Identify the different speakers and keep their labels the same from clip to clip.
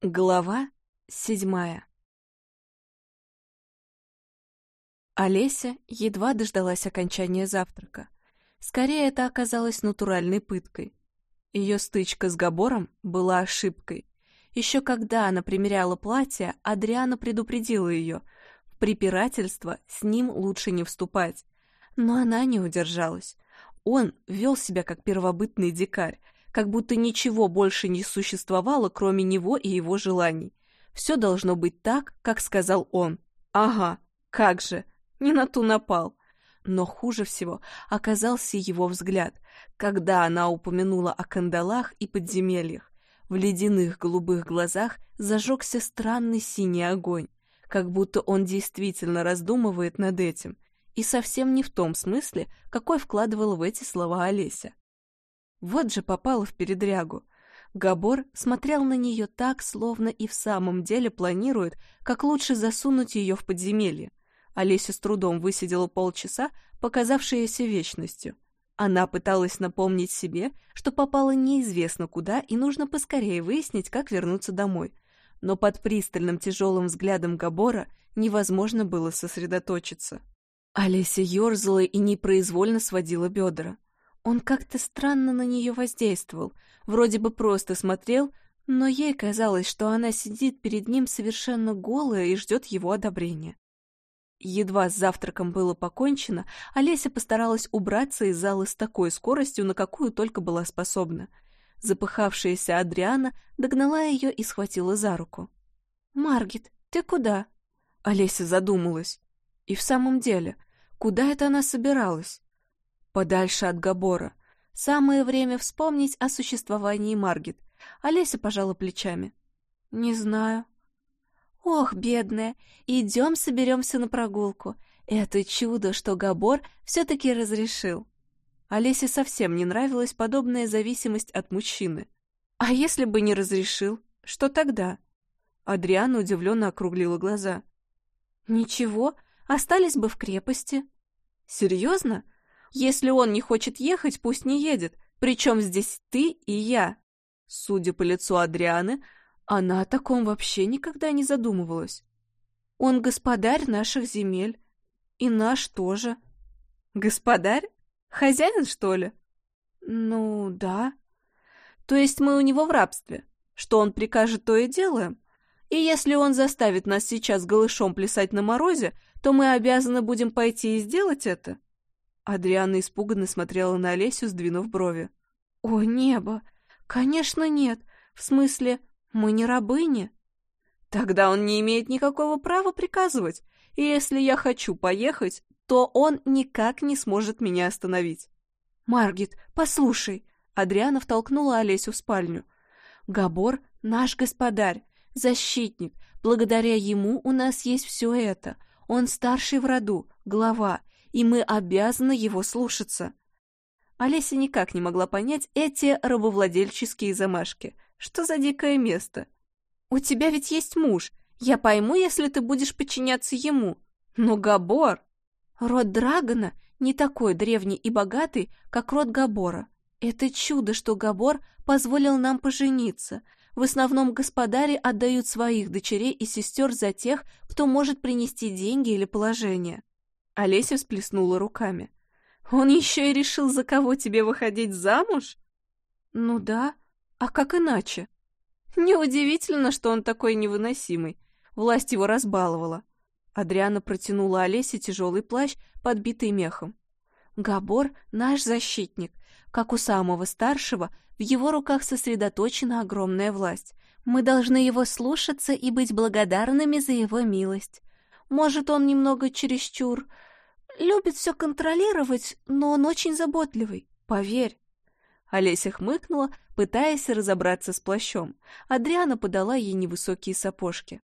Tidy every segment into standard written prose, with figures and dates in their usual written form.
Speaker 1: Глава 7. Олеся едва дождалась окончания завтрака. Скорее, это оказалось натуральной пыткой. Ее стычка с Габором была ошибкой. Еще когда она примеряла платье, Адриана предупредила ее: в препирательство с ним лучше не вступать. Но она не удержалась. Он вел себя как первобытный дикарь, как будто ничего больше не существовало, кроме него и его желаний. Все должно быть так, как сказал он. Ага, как же, не на ту напал. Но хуже всего оказался его взгляд, когда она упомянула о кандалах и подземельях. В ледяных голубых глазах зажегся странный синий огонь, как будто он действительно раздумывает над этим, и совсем не в том смысле, какой вкладывала в эти слова Олеся. Вот же попала в передрягу. Габор смотрел на нее так, словно и в самом деле планирует, как лучше засунуть ее в подземелье. Олеся с трудом высидела полчаса, показавшееся вечностью. Она пыталась напомнить себе, что попала неизвестно куда и нужно поскорее выяснить, как вернуться домой. Но под пристальным тяжелым взглядом Габора невозможно было сосредоточиться. Олеся ерзала и непроизвольно сводила бедра. Он как-то странно на нее воздействовал, вроде бы просто смотрел, но ей казалось, что она сидит перед ним совершенно голая и ждет его одобрения. Едва с завтраком было покончено, Олеся постаралась убраться из зала с такой скоростью, на какую только была способна. Запыхавшаяся Адриана догнала ее и схватила за руку. «Маргит, ты куда?» Олеся задумалась. И в самом деле, куда это она собиралась? Подальше от Габора. Самое время вспомнить о существовании Маргит. Олеся пожала плечами. «Не знаю». «Ох, бедная, идем соберемся на прогулку. Это чудо, что Габор все-таки разрешил». Олесе совсем не нравилась подобная зависимость от мужчины. «А если бы не разрешил, что тогда?» Адриана удивленно округлила глаза. «Ничего, остались бы в крепости». «Серьезно? Если он не хочет ехать, пусть не едет. Причем здесь ты и я». Судя по лицу Адрианы, она о таком вообще никогда не задумывалась. «Он господарь наших земель. И наш тоже». «Господарь? Хозяин, что ли?» «Ну, да». «То есть мы у него в рабстве? Что он прикажет, то и делаем? И если он заставит нас сейчас голышом плясать на морозе, то мы обязаны будем пойти и сделать это?» Адриана испуганно смотрела на Олесю, сдвинув брови. «О, небо! Конечно, нет. В смысле, мы не рабыни». «Тогда он не имеет никакого права приказывать. И если я хочу поехать, то он никак не сможет меня остановить». «Маргит, послушай!» Адриана втолкнула Олесю в спальню. «Габор — наш господарь, защитник. Благодаря ему у нас есть все это. Он старший в роду, глава, и мы обязаны его слушаться». Олеся никак не могла понять эти рабовладельческие замашки. Что за дикое место? «У тебя ведь есть муж. Я пойму, если ты будешь подчиняться ему. Но Габор...» «Род Драгона не такой древний и богатый, как род Габора. Это чудо, что Габор позволил нам пожениться. В основном господари отдают своих дочерей и сестер за тех, кто может принести деньги или положение». Олеся всплеснула руками. «Он еще и решил, за кого тебе выходить замуж?» «Ну да, а как иначе?» «Неудивительно, что он такой невыносимый. Власть его разбаловала». Адриана протянула Олесе тяжелый плащ, подбитый мехом. «Габор — наш защитник. Как у самого старшего, в его руках сосредоточена огромная власть. Мы должны его слушаться и быть благодарными за его милость. Может, он немного чересчур... любит все контролировать, но он очень заботливый, поверь». Олеся хмыкнула, пытаясь разобраться с плащом. Адриана подала ей невысокие сапожки.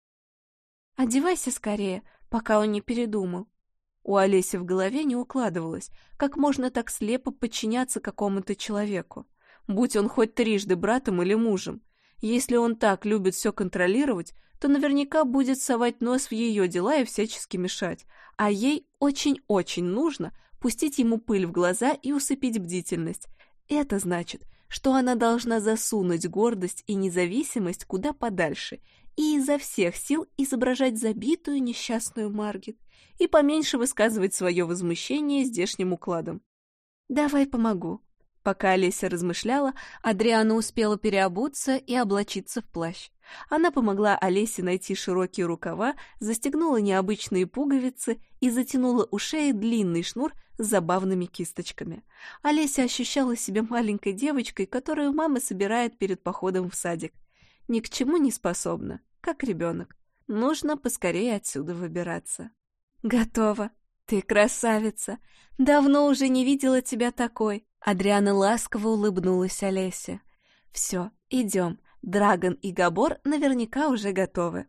Speaker 1: «Одевайся скорее, пока он не передумал». У Олеси в голове не укладывалось, как можно так слепо подчиняться какому-то человеку, будь он хоть трижды братом или мужем. Если он так любит все контролировать, то наверняка будет совать нос в ее дела и всячески мешать, а ей очень-очень нужно пустить ему пыль в глаза и усыпить бдительность. Это значит что она должна засунуть гордость и независимость куда подальше и изо всех сил изображать забитую несчастную Маргет и поменьше высказывать свое возмущение здешним укладом. «Давай помогу». Пока Олеся размышляла, Адриана успела переобуться и облачиться в плащ. Она помогла Олесе найти широкие рукава, застегнула необычные пуговицы и затянула у шеи длинный шнур с забавными кисточками. Олеся ощущала себя маленькой девочкой, которую мама собирает перед походом в садик. Ни к чему не способна, как ребенок. Нужно поскорее отсюда выбираться. «Готово. Ты красавица. Давно уже не видела тебя такой». Адриана ласково улыбнулась Олесе. «Все, идем. Драгон и Габор наверняка уже готовы».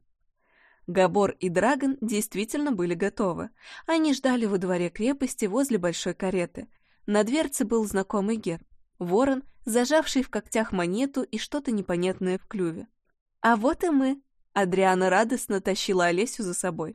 Speaker 1: Габор и Драгон действительно были готовы. Они ждали во дворе крепости возле большой кареты. На дверце был знакомый герб — ворон, зажавший в когтях монету и что-то непонятное в клюве. «А вот и мы!» — Адриана радостно тащила Олесю за собой.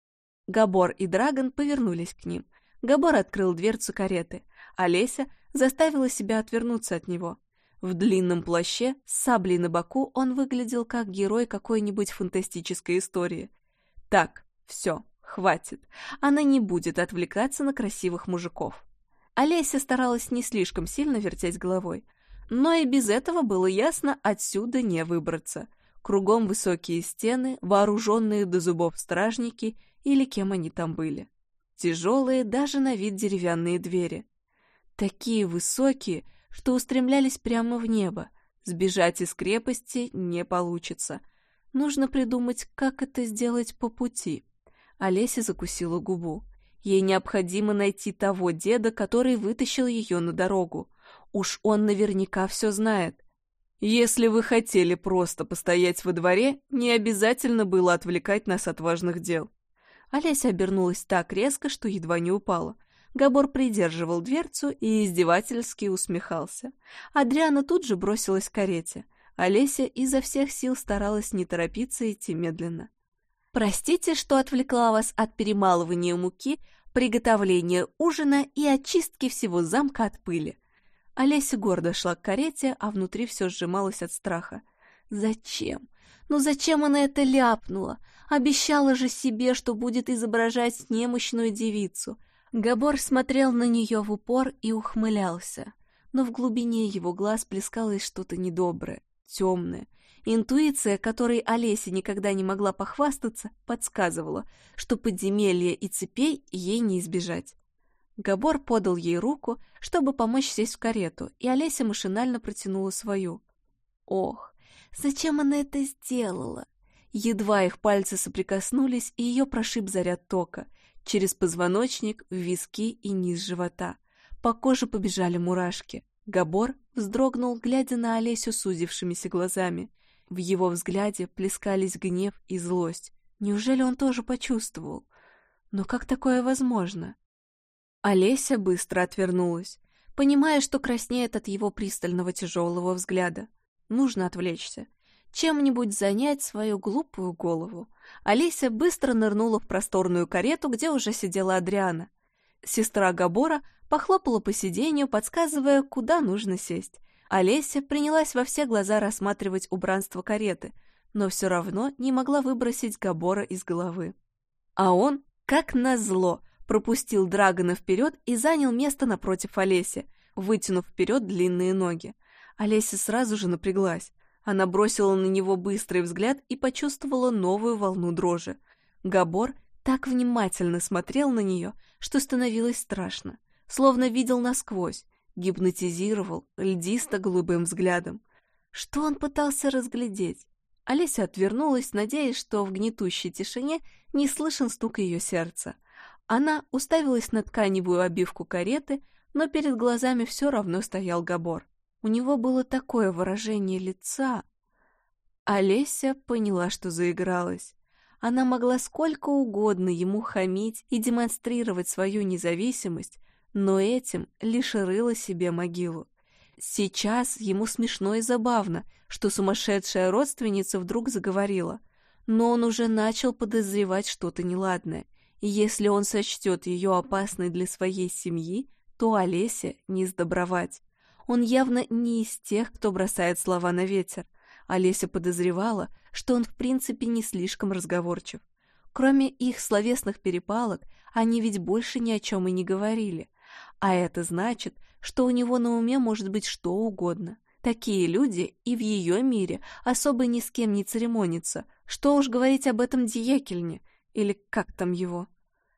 Speaker 1: Габор и Драгон повернулись к ним. Габор открыл дверцу кареты. Олеся заставила себя отвернуться от него. В длинном плаще, с саблей на боку, он выглядел как герой какой-нибудь фантастической истории. Так, все, хватит. Она не будет отвлекаться на красивых мужиков. Олеся старалась не слишком сильно вертеть головой. Но и без этого было ясно, отсюда не выбраться. Кругом высокие стены, вооруженные до зубов стражники или кем они там были. Тяжелые даже на вид деревянные двери. Такие высокие, что устремлялись прямо в небо. Сбежать из крепости не получится. Нужно придумать, как это сделать по пути. Олеся закусила губу. Ей необходимо найти того деда, который вытащил ее на дорогу. Уж он наверняка все знает. Если вы хотели просто постоять во дворе, не обязательно было отвлекать нас от важных дел. Олеся обернулась так резко, что едва не упала. Габор придерживал дверцу и издевательски усмехался. Адриана тут же бросилась к карете. Олеся изо всех сил старалась не торопиться идти медленно. «Простите, что отвлекла вас от перемалывания муки, приготовления ужина и очистки всего замка от пыли». Олеся гордо шла к карете, а внутри все сжималось от страха. Зачем? Ну зачем она это ляпнула? Обещала же себе, что будет изображать немощную девицу. Габор смотрел на нее в упор и ухмылялся, но в глубине его глаз плескалось что-то недоброе, темное. Интуиция, которой Олеся никогда не могла похвастаться, подсказывала, что подземелья и цепей ей не избежать. Габор подал ей руку, чтобы помочь сесть в карету, и Олеся машинально протянула свою. Ох, зачем она это сделала? Едва их пальцы соприкоснулись, и ее прошиб заряд тока. Через позвоночник, в виски и низ живота. По коже побежали мурашки. Габор вздрогнул, глядя на Олесю сузившимися глазами. В его взгляде плескались гнев и злость. Неужели он тоже почувствовал? Но как такое возможно? Олеся быстро отвернулась, понимая, что краснеет от его пристального тяжелого взгляда. Нужно отвлечься. Чем-нибудь занять свою глупую голову. Олеся быстро нырнула в просторную карету, где уже сидела Адриана. Сестра Габора похлопала по сиденью, подсказывая, куда нужно сесть. Олеся принялась во все глаза рассматривать убранство кареты, но все равно не могла выбросить Габора из головы. А он, как назло, пропустил Драгона вперед и занял место напротив Олеси, вытянув вперед длинные ноги. Олеся сразу же напряглась. Она бросила на него быстрый взгляд и почувствовала новую волну дрожи. Габор так внимательно смотрел на нее, что становилось страшно, словно видел насквозь, гипнотизировал льдисто-голубым взглядом. Что он пытался разглядеть? Олеся отвернулась, надеясь, что в гнетущей тишине не слышен стук ее сердца. Она уставилась на тканевую обивку кареты, но перед глазами все равно стоял Габор. У него было такое выражение лица. Олеся поняла, что заигралась. Она могла сколько угодно ему хамить и демонстрировать свою независимость, но этим лишь рыла себе могилу. Сейчас ему смешно и забавно, что сумасшедшая родственница вдруг заговорила, но он уже начал подозревать что-то неладное, и если он сочтет ее опасной для своей семьи, то Олесе не сдобровать. Он явно не из тех, кто бросает слова на ветер. Олеся подозревала, что он в принципе не слишком разговорчив. Кроме их словесных перепалок, они ведь больше ни о чем и не говорили. А это значит, что у него на уме может быть что угодно. Такие люди и в ее мире особо ни с кем не церемонятся. Что уж говорить об этом Дьякельне, или как там его.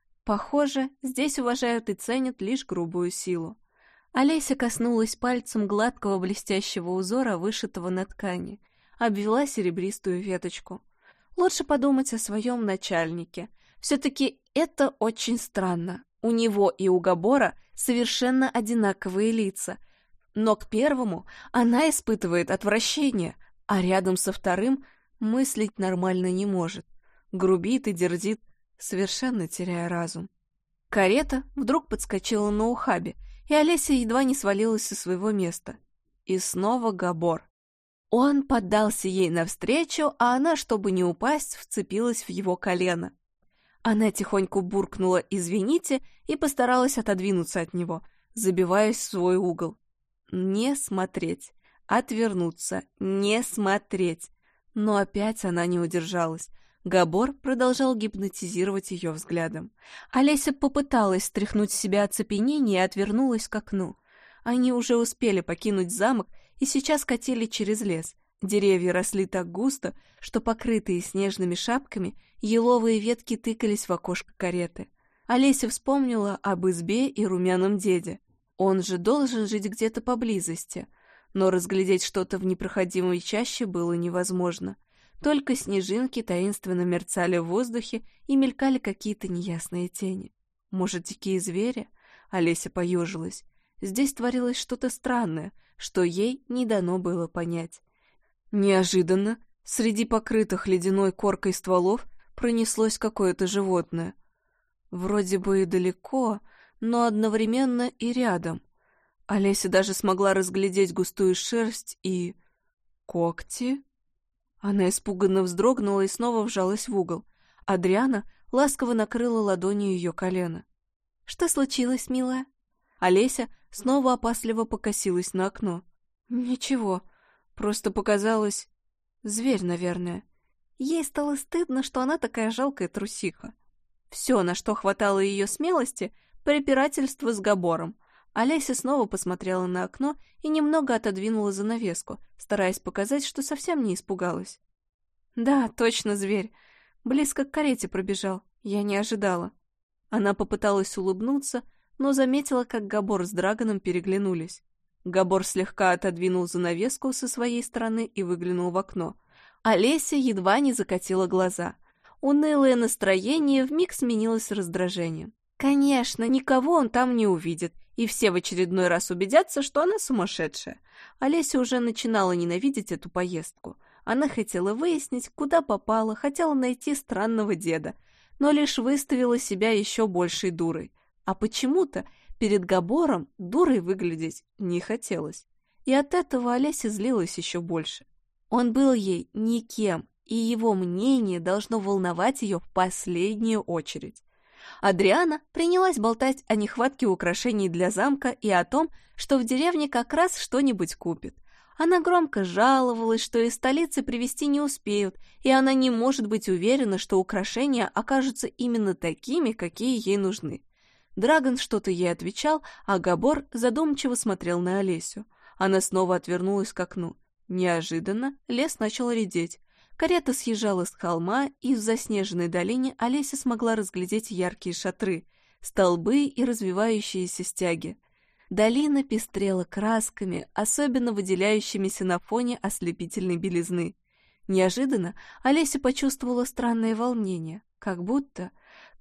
Speaker 1: Похоже, здесь уважают и ценят лишь грубую силу. Олеся коснулась пальцем гладкого блестящего узора, вышитого на ткани, обвела серебристую веточку. Лучше подумать о своем начальнике. Все-таки это очень странно. У него и у Габора совершенно одинаковые лица, но к первому она испытывает отвращение, а рядом со вторым мыслить нормально не может. Грубит и дерзит, совершенно теряя разум. Карета вдруг подскочила на ухабе, и Олеся едва не свалилась со своего места. И снова Габор. Он поддался ей навстречу, а она, чтобы не упасть, вцепилась в его колено. Она тихонько буркнула «извините» и постаралась отодвинуться от него, забиваясь в свой угол. Не смотреть, отвернуться, не смотреть. Но опять она не удержалась. Габор продолжал гипнотизировать ее взглядом. Олеся попыталась стряхнуть с себя оцепенение и отвернулась к окну. Они уже успели покинуть замок и сейчас катили через лес. Деревья росли так густо, что, покрытые снежными шапками, еловые ветки тыкались в окошко кареты. Олеся вспомнила об избе и румяном деде. Он же должен жить где-то поблизости. Но разглядеть что-то в непроходимой чаще было невозможно. Только снежинки таинственно мерцали в воздухе и мелькали какие-то неясные тени. Может, дикие звери? Олеся поежилась. Здесь творилось что-то странное, что ей не дано было понять. Неожиданно среди покрытых ледяной коркой стволов пронеслось какое-то животное. Вроде бы и далеко, но одновременно и рядом. Олеся даже смогла разглядеть густую шерсть и... когти? Она испуганно вздрогнула и снова вжалась в угол. Адриана ласково накрыла ладонью ее колено. «Что случилось, милая?» Олеся снова опасливо покосилась на окно. «Ничего, просто показалось... зверь, наверное». Ей стало стыдно, что она такая жалкая трусиха. Все, на что хватало ее смелости, препирательство с Габором. Олеся снова посмотрела на окно и немного отодвинула занавеску, стараясь показать, что совсем не испугалась. «Да, точно зверь. Близко к карете пробежал. Я не ожидала». Она попыталась улыбнуться, но заметила, как Габор с Драгоном переглянулись. Габор слегка отодвинул занавеску со своей стороны и выглянул в окно. Олеся едва не закатила глаза. Унылое настроение вмиг сменилось раздражением. Конечно, никого он там не увидит, и все в очередной раз убедятся, что она сумасшедшая. Олеся уже начинала ненавидеть эту поездку. Она хотела выяснить, куда попала, хотела найти странного деда, но лишь выставила себя еще большей дурой. А почему-то перед Габором дурой выглядеть не хотелось. И от этого Олеся злилась еще больше. Он был ей никем, и его мнение должно волновать ее в последнюю очередь. Адриана принялась болтать о нехватке украшений для замка и о том, что в деревне как раз что-нибудь купит. Она громко жаловалась, что из столицы привезти не успеют, и она не может быть уверена, что украшения окажутся именно такими, какие ей нужны. Драгон что-то ей отвечал, а Габор задумчиво смотрел на Олесю. Она снова отвернулась к окну. Неожиданно лес начал редеть. Карета съезжала с холма, и в заснеженной долине Олеся смогла разглядеть яркие шатры, столбы и развивающиеся стяги. Долина пестрела красками, особенно выделяющимися на фоне ослепительной белизны. Неожиданно Олеся почувствовала странное волнение, как будто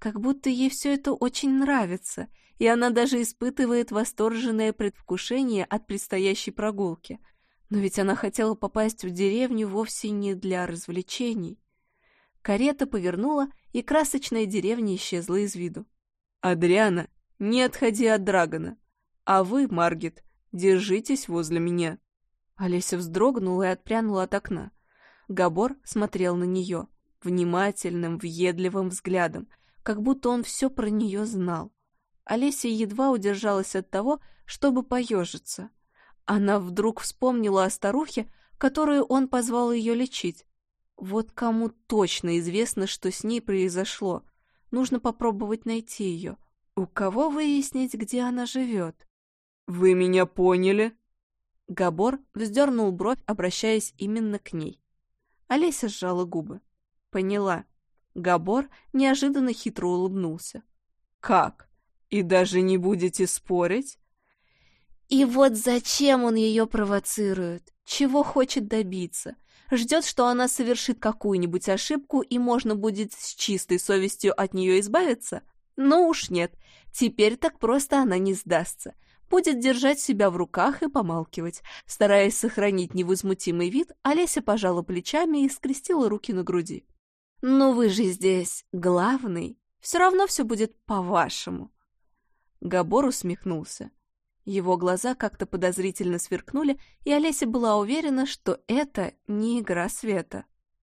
Speaker 1: ей все это очень нравится, и она даже испытывает восторженное предвкушение от предстоящей прогулки. Но ведь она хотела попасть в деревню вовсе не для развлечений. Карета повернула, и красочная деревня исчезла из виду. «Адриана, не отходи от Драгона. А вы, Маргит, держитесь возле меня». Олеся вздрогнула и отпрянула от окна. Габор смотрел на нее внимательным, въедливым взглядом, как будто он все про нее знал. Олеся едва удержалась от того, чтобы поежиться. Она вдруг вспомнила о старухе, которую он позвал ее лечить. Вот кому точно известно, что с ней произошло. Нужно попробовать найти ее. У кого выяснить, где она живет? «Вы меня поняли?» Габор вздернул бровь, обращаясь именно к ней. Олеся сжала губы. Поняла. Габор неожиданно хитро улыбнулся. «Как? И даже не будете спорить?» И вот зачем он ее провоцирует? Чего хочет добиться? Ждет, что она совершит какую-нибудь ошибку, и можно будет с чистой совестью от нее избавиться? Ну уж нет, теперь так просто она не сдастся. Будет держать себя в руках и помалкивать. Стараясь сохранить невозмутимый вид, Олеся пожала плечами и скрестила руки на груди. «Ну вы же здесь главный. Все равно все будет по-вашему». Габор усмехнулся. Его глаза как-то подозрительно сверкнули, и Олеся была уверена, что это не игра света.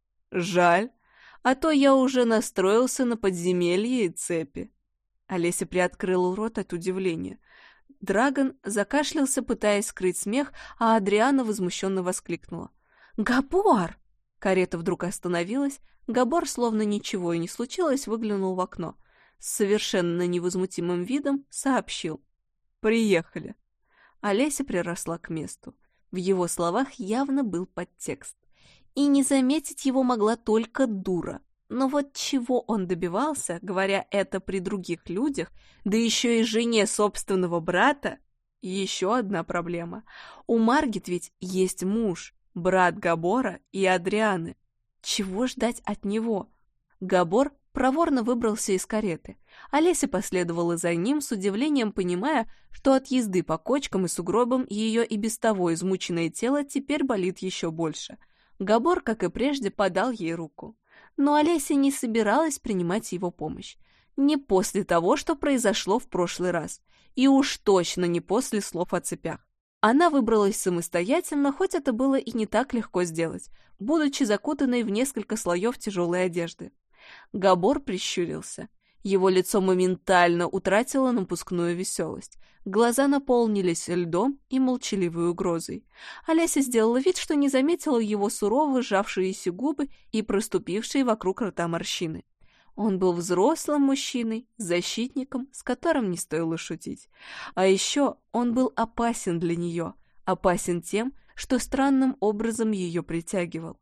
Speaker 1: «Жаль, а то я уже настроился на подземелье и цепи». Олеся приоткрыла рот от удивления. Драгон закашлялся, пытаясь скрыть смех, а Адриана возмущенно воскликнула. «Габор!» Карета вдруг остановилась. Габор, словно ничего и не случилось, выглянул в окно. С совершенно невозмутимым видом сообщил. «Приехали». Олеся приросла к месту. В его словах явно был подтекст. И не заметить его могла только дура. Но вот чего он добивался, говоря это при других людях, да еще и жене собственного брата, еще одна проблема. У Маргит ведь есть муж, брат Габора и Адрианы. Чего ждать от него? Габор проворно выбрался из кареты. Олеся последовала за ним, с удивлением понимая, что от езды по кочкам и сугробам ее и без того измученное тело теперь болит еще больше. Габор, как и прежде, подал ей руку. Но Олеся не собиралась принимать его помощь. Не после того, что произошло в прошлый раз. И уж точно не после слов о цепях. Она выбралась самостоятельно, хоть это было и не так легко сделать, будучи закутанной в несколько слоев тяжелой одежды. Габор прищурился. Его лицо моментально утратило напускную веселость. Глаза наполнились льдом и молчаливой угрозой. Олеся сделала вид, что не заметила его сурово сжавшиеся губы и проступившие вокруг рта морщины. Он был взрослым мужчиной, защитником, с которым не стоило шутить. А еще он был опасен для нее, опасен тем, что странным образом ее притягивал.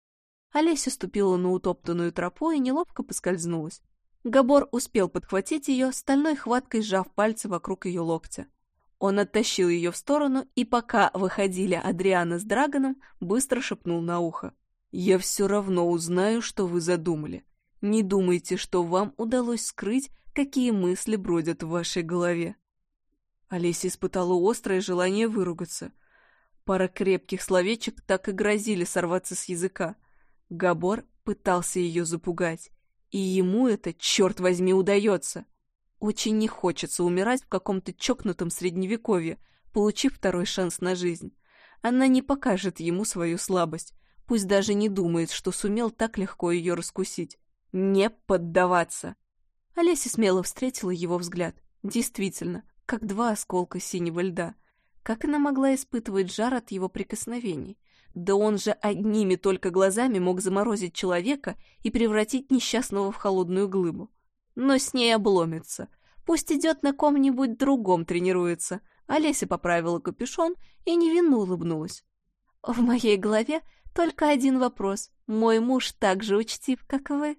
Speaker 1: Олеся ступила на утоптанную тропу и неловко поскользнулась. Габор успел подхватить ее, стальной хваткой сжав пальцы вокруг ее локтя. Он оттащил ее в сторону, и пока выходили Адриана с Драгоном, быстро шепнул на ухо. «Я все равно узнаю, что вы задумали. Не думайте, что вам удалось скрыть, какие мысли бродят в вашей голове». Олеся испытала острое желание выругаться. Пара крепких словечек так и грозили сорваться с языка. Габор пытался ее запугать, и ему это, черт возьми, удается. Очень не хочется умирать в каком-то чокнутом средневековье, получив второй шанс на жизнь. Она не покажет ему свою слабость, пусть даже не думает, что сумел так легко ее раскусить. Не поддаваться. Олеся смело встретила его взгляд. Действительно, как два осколка синего льда. Как она могла испытывать жар от его прикосновений? Да он же одними только глазами мог заморозить человека и превратить несчастного в холодную глыбу. Но с ней обломится. Пусть идет на ком-нибудь другом тренируется. Олеся поправила капюшон и невинно улыбнулась. В моей голове только один вопрос. Мой муж так же учтив, как вы?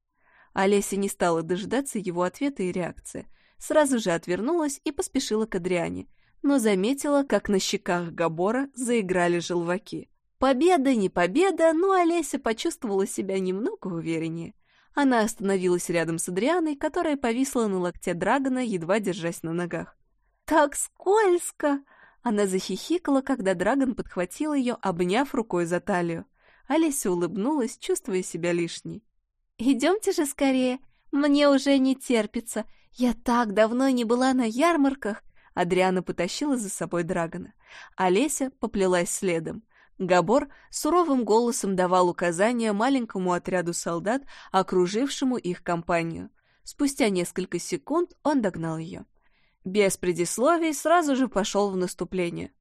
Speaker 1: Олеся не стала дожидаться его ответа и реакции. Сразу же отвернулась и поспешила к Адриане, но заметила, как на щеках Габора заиграли желваки. Победа, не победа, но Олеся почувствовала себя немного увереннее. Она остановилась рядом с Адрианой, которая повисла на локте Драгона, едва держась на ногах. «Так скользко!» Она захихикала, когда Драгон подхватил ее, обняв рукой за талию. Олеся улыбнулась, чувствуя себя лишней. «Идемте же скорее, мне уже не терпится. Я так давно не была на ярмарках!» Адриана потащила за собой Драгона. Олеся поплелась следом. Габор суровым голосом давал указания маленькому отряду солдат, окружившему их компанию. Спустя несколько секунд он догнал ее. Без предисловий сразу же пошел в наступление.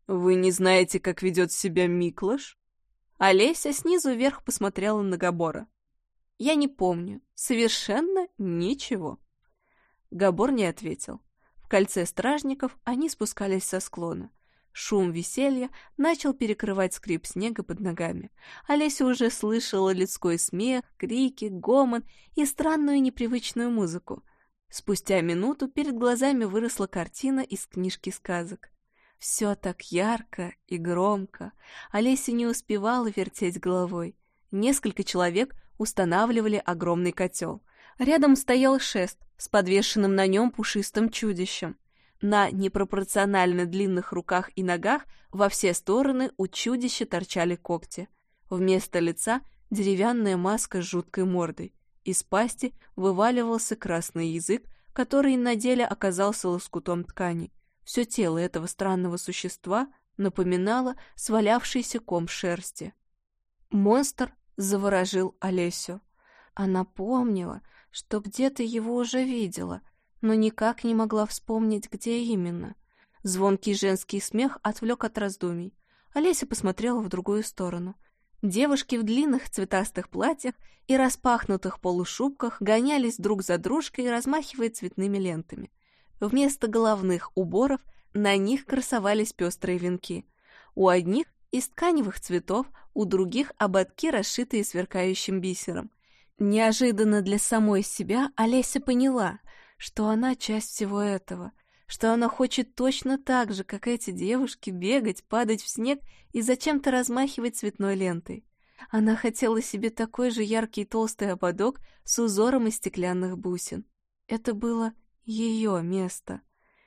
Speaker 1: «Вы не знаете, как ведет себя Миклаш?» Олеся снизу вверх посмотрела на Габора. «Я не помню. Совершенно ничего». Габор не ответил. В кольце стражников они спускались со склона. Шум веселья начал перекрывать скрип снега под ногами. Олеся уже слышала людской смех, крики, гомон и странную непривычную музыку. Спустя минуту перед глазами выросла картина из книжки сказок. Все так ярко и громко. Олеся не успевала вертеть головой. Несколько человек устанавливали огромный котел. Рядом стоял шест с подвешенным на нем пушистым чудищем. На непропорционально длинных руках и ногах во все стороны у чудища торчали когти. Вместо лица деревянная маска с жуткой мордой. Из пасти вываливался красный язык, который на деле оказался лоскутом ткани. Все тело этого странного существа напоминало свалявшийся ком шерсти. Монстр заворожил Олесю. Она помнила, что где-то его уже видела, но никак не могла вспомнить, где именно. Звонкий женский смех отвлек от раздумий. Олеся посмотрела в другую сторону. Девушки в длинных цветастых платьях и распахнутых полушубках гонялись друг за дружкой, размахивая цветными лентами. Вместо головных уборов на них красовались пестрые венки. У одних из тканевых цветов, у других ободки, расшитые сверкающим бисером. Неожиданно для самой себя Олеся поняла, что она часть всего этого, что она хочет точно так же, как эти девушки, бегать, падать в снег и зачем-то размахивать цветной лентой. Она хотела себе такой же яркий толстый ободок с узором из стеклянных бусин. Это было ее место.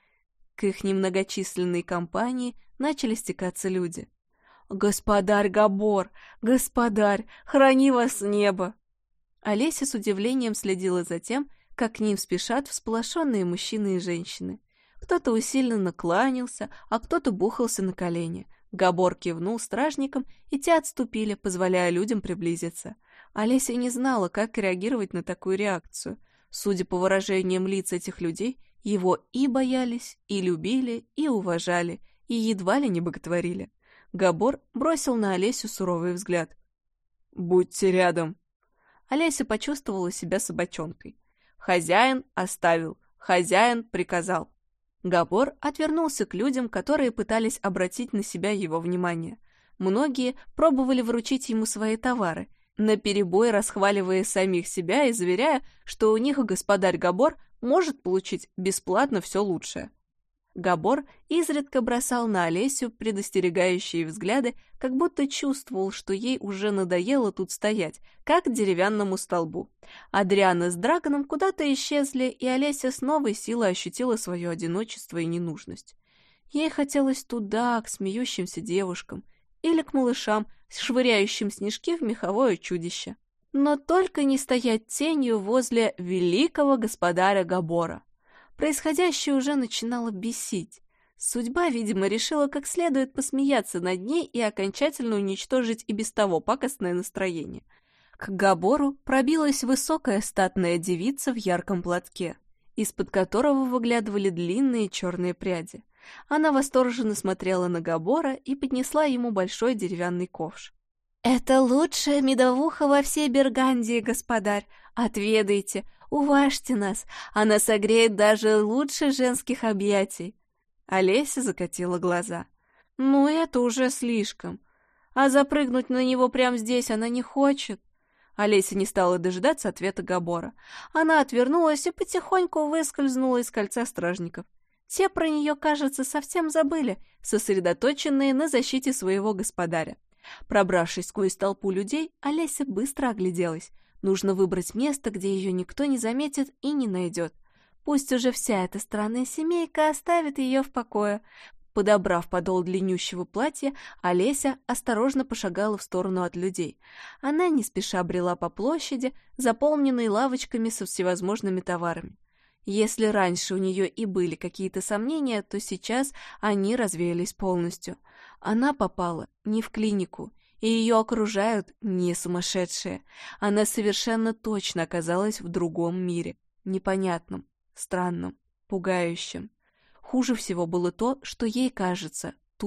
Speaker 1: К их немногочисленной компании начали стекаться люди. «Господарь Габор! Господарь! Храни вас небо!» Олеся с удивлением следила за тем, как к ним спешат всполошенные мужчины и женщины. Кто-то усиленно кланялся, а кто-то бухался на колени. Габор кивнул стражникам, и те отступили, позволяя людям приблизиться. Олеся не знала, как реагировать на такую реакцию. Судя по выражениям лиц этих людей, его и боялись, и любили, и уважали, и едва ли не боготворили. Габор бросил на Олесю суровый взгляд. «Будьте рядом!» Олеся почувствовала себя собачонкой. Хозяин оставил, хозяин приказал. Габор отвернулся к людям, которые пытались обратить на себя его внимание. Многие пробовали вручить ему свои товары, наперебой расхваливая самих себя и заверяя, что у них господарь Габор может получить бесплатно все лучшее. Габор изредка бросал на Олесю предостерегающие взгляды, как будто чувствовал, что ей уже надоело тут стоять, как деревянному столбу. Адриана с Драгоном куда-то исчезли, и Олеся с новой силой ощутила свое одиночество и ненужность. Ей хотелось туда, к смеющимся девушкам, или к малышам, швыряющим снежки в меховое чудище. Но только не стоять тенью возле великого господаря Габора. Происходящее уже начинало бесить. Судьба, видимо, решила как следует посмеяться над ней и окончательно уничтожить и без того пакостное настроение. К Габору пробилась высокая статная девица в ярком платке, из-под которого выглядывали длинные черные пряди. Она восторженно смотрела на Габора и поднесла ему большой деревянный ковш. «Это лучшая медовуха во всей Бергандии, господарь! Отведайте, уважьте нас, она согреет даже лучше женских объятий!» Олеся закатила глаза. «Ну, это уже слишком. А запрыгнуть на него прямо здесь она не хочет». Олеся не стала дожидаться ответа Габора. Она отвернулась и потихоньку выскользнула из кольца стражников. Те про нее, кажется, совсем забыли, сосредоточенные на защите своего господаря. Пробравшись сквозь толпу людей, Олеся быстро огляделась. Нужно выбрать место, где ее никто не заметит и не найдет. Пусть уже вся эта странная семейка оставит ее в покое. Подобрав подол длиннющего платья, Олеся осторожно пошагала в сторону от людей. Она не спеша брела по площади, заполненной лавочками со всевозможными товарами. Если раньше у нее и были какие-то сомнения, то сейчас они развеялись полностью. Она попала не в клинику, и ее окружают не сумасшедшие. Она совершенно точно оказалась в другом мире, непонятном, странном, пугающем. Хуже всего было то, что ей кажется, тут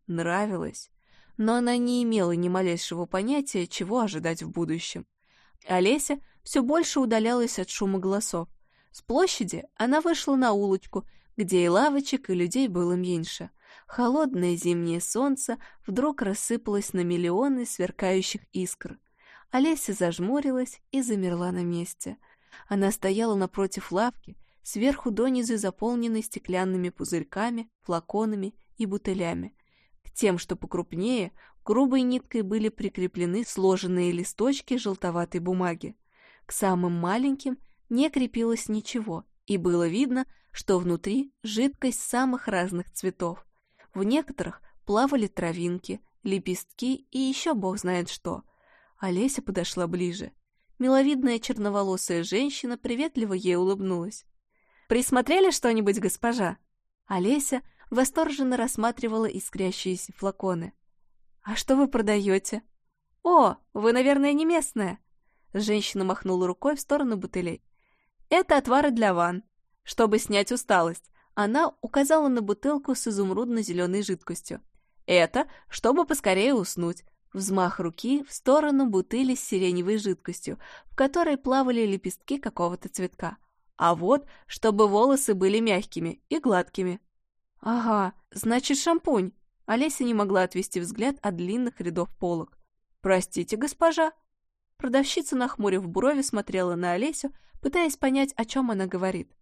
Speaker 1: нравилось. Но она не имела ни малейшего понятия, чего ожидать в будущем. Олеся все больше удалялась от шума голосов. С площади она вышла на улочку, где и лавочек, и людей было меньше. Холодное зимнее солнце вдруг рассыпалось на миллионы сверкающих искр. Олеся зажмурилась и замерла на месте. Она стояла напротив лавки, сверху донизу заполненной стеклянными пузырьками, флаконами и бутылями. К тем, что покрупнее, грубой ниткой были прикреплены сложенные листочки желтоватой бумаги. К самым маленьким не крепилось ничего, и было видно, что внутри жидкость самых разных цветов. В некоторых плавали травинки, лепестки и еще бог знает что. Олеся подошла ближе. Миловидная черноволосая женщина приветливо ей улыбнулась. «Присмотрели что-нибудь, госпожа?» Олеся восторженно рассматривала искрящиеся флаконы. «А что вы продаете?» «О, вы, наверное, не местная!» Женщина махнула рукой в сторону бутылей. «Это отвары для ванн. Чтобы снять усталость». Она указала на бутылку с изумрудно-зеленой жидкостью. «Это, чтобы поскорее уснуть». Взмах руки в сторону бутыли с сиреневой жидкостью, в которой плавали лепестки какого-то цветка. А вот, чтобы волосы были мягкими и гладкими. «Ага, значит, шампунь». Олеся не могла отвести взгляд от длинных рядов полок. «Простите, госпожа». Продавщица, нахмурив брови, смотрела на Олесю, пытаясь понять, о чем она говорит.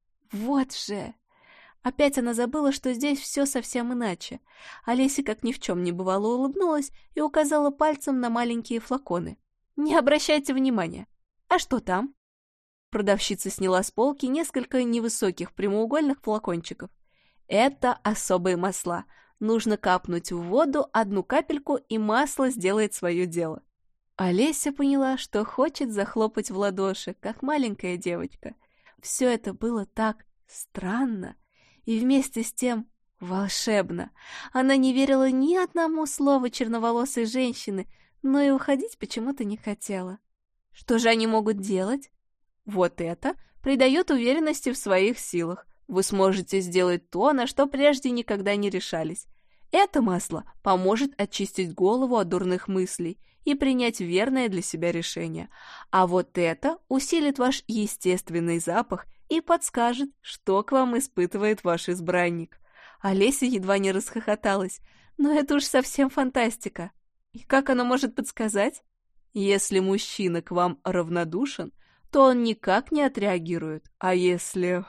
Speaker 1: «Вот же!» Опять она забыла, что здесь все совсем иначе. Олеся, как ни в чем не бывало, улыбнулась и указала пальцем на маленькие флаконы. «Не обращайте внимания. А что там?» Продавщица сняла с полки несколько невысоких прямоугольных флакончиков. «Это особые масла. Нужно капнуть в воду 1 капельку, и масло сделает свое дело». Олеся поняла, что хочет захлопать в ладоши, как маленькая девочка. Все это было так странно и вместе с тем волшебно. Она не верила ни одному слову черноволосой женщины, но и уходить почему-то не хотела. Что же они могут делать? Вот это придает уверенности в своих силах. Вы сможете сделать то, на что прежде никогда не решались. Это масло поможет очистить голову от дурных мыслей и принять верное для себя решение. А вот это усилит ваш естественный запах и подскажет, что к вам испытывает ваш избранник. Олеся едва не расхохоталась, но это уж совсем фантастика. И как оно может подсказать? Если мужчина к вам равнодушен, то он никак не отреагирует. А если...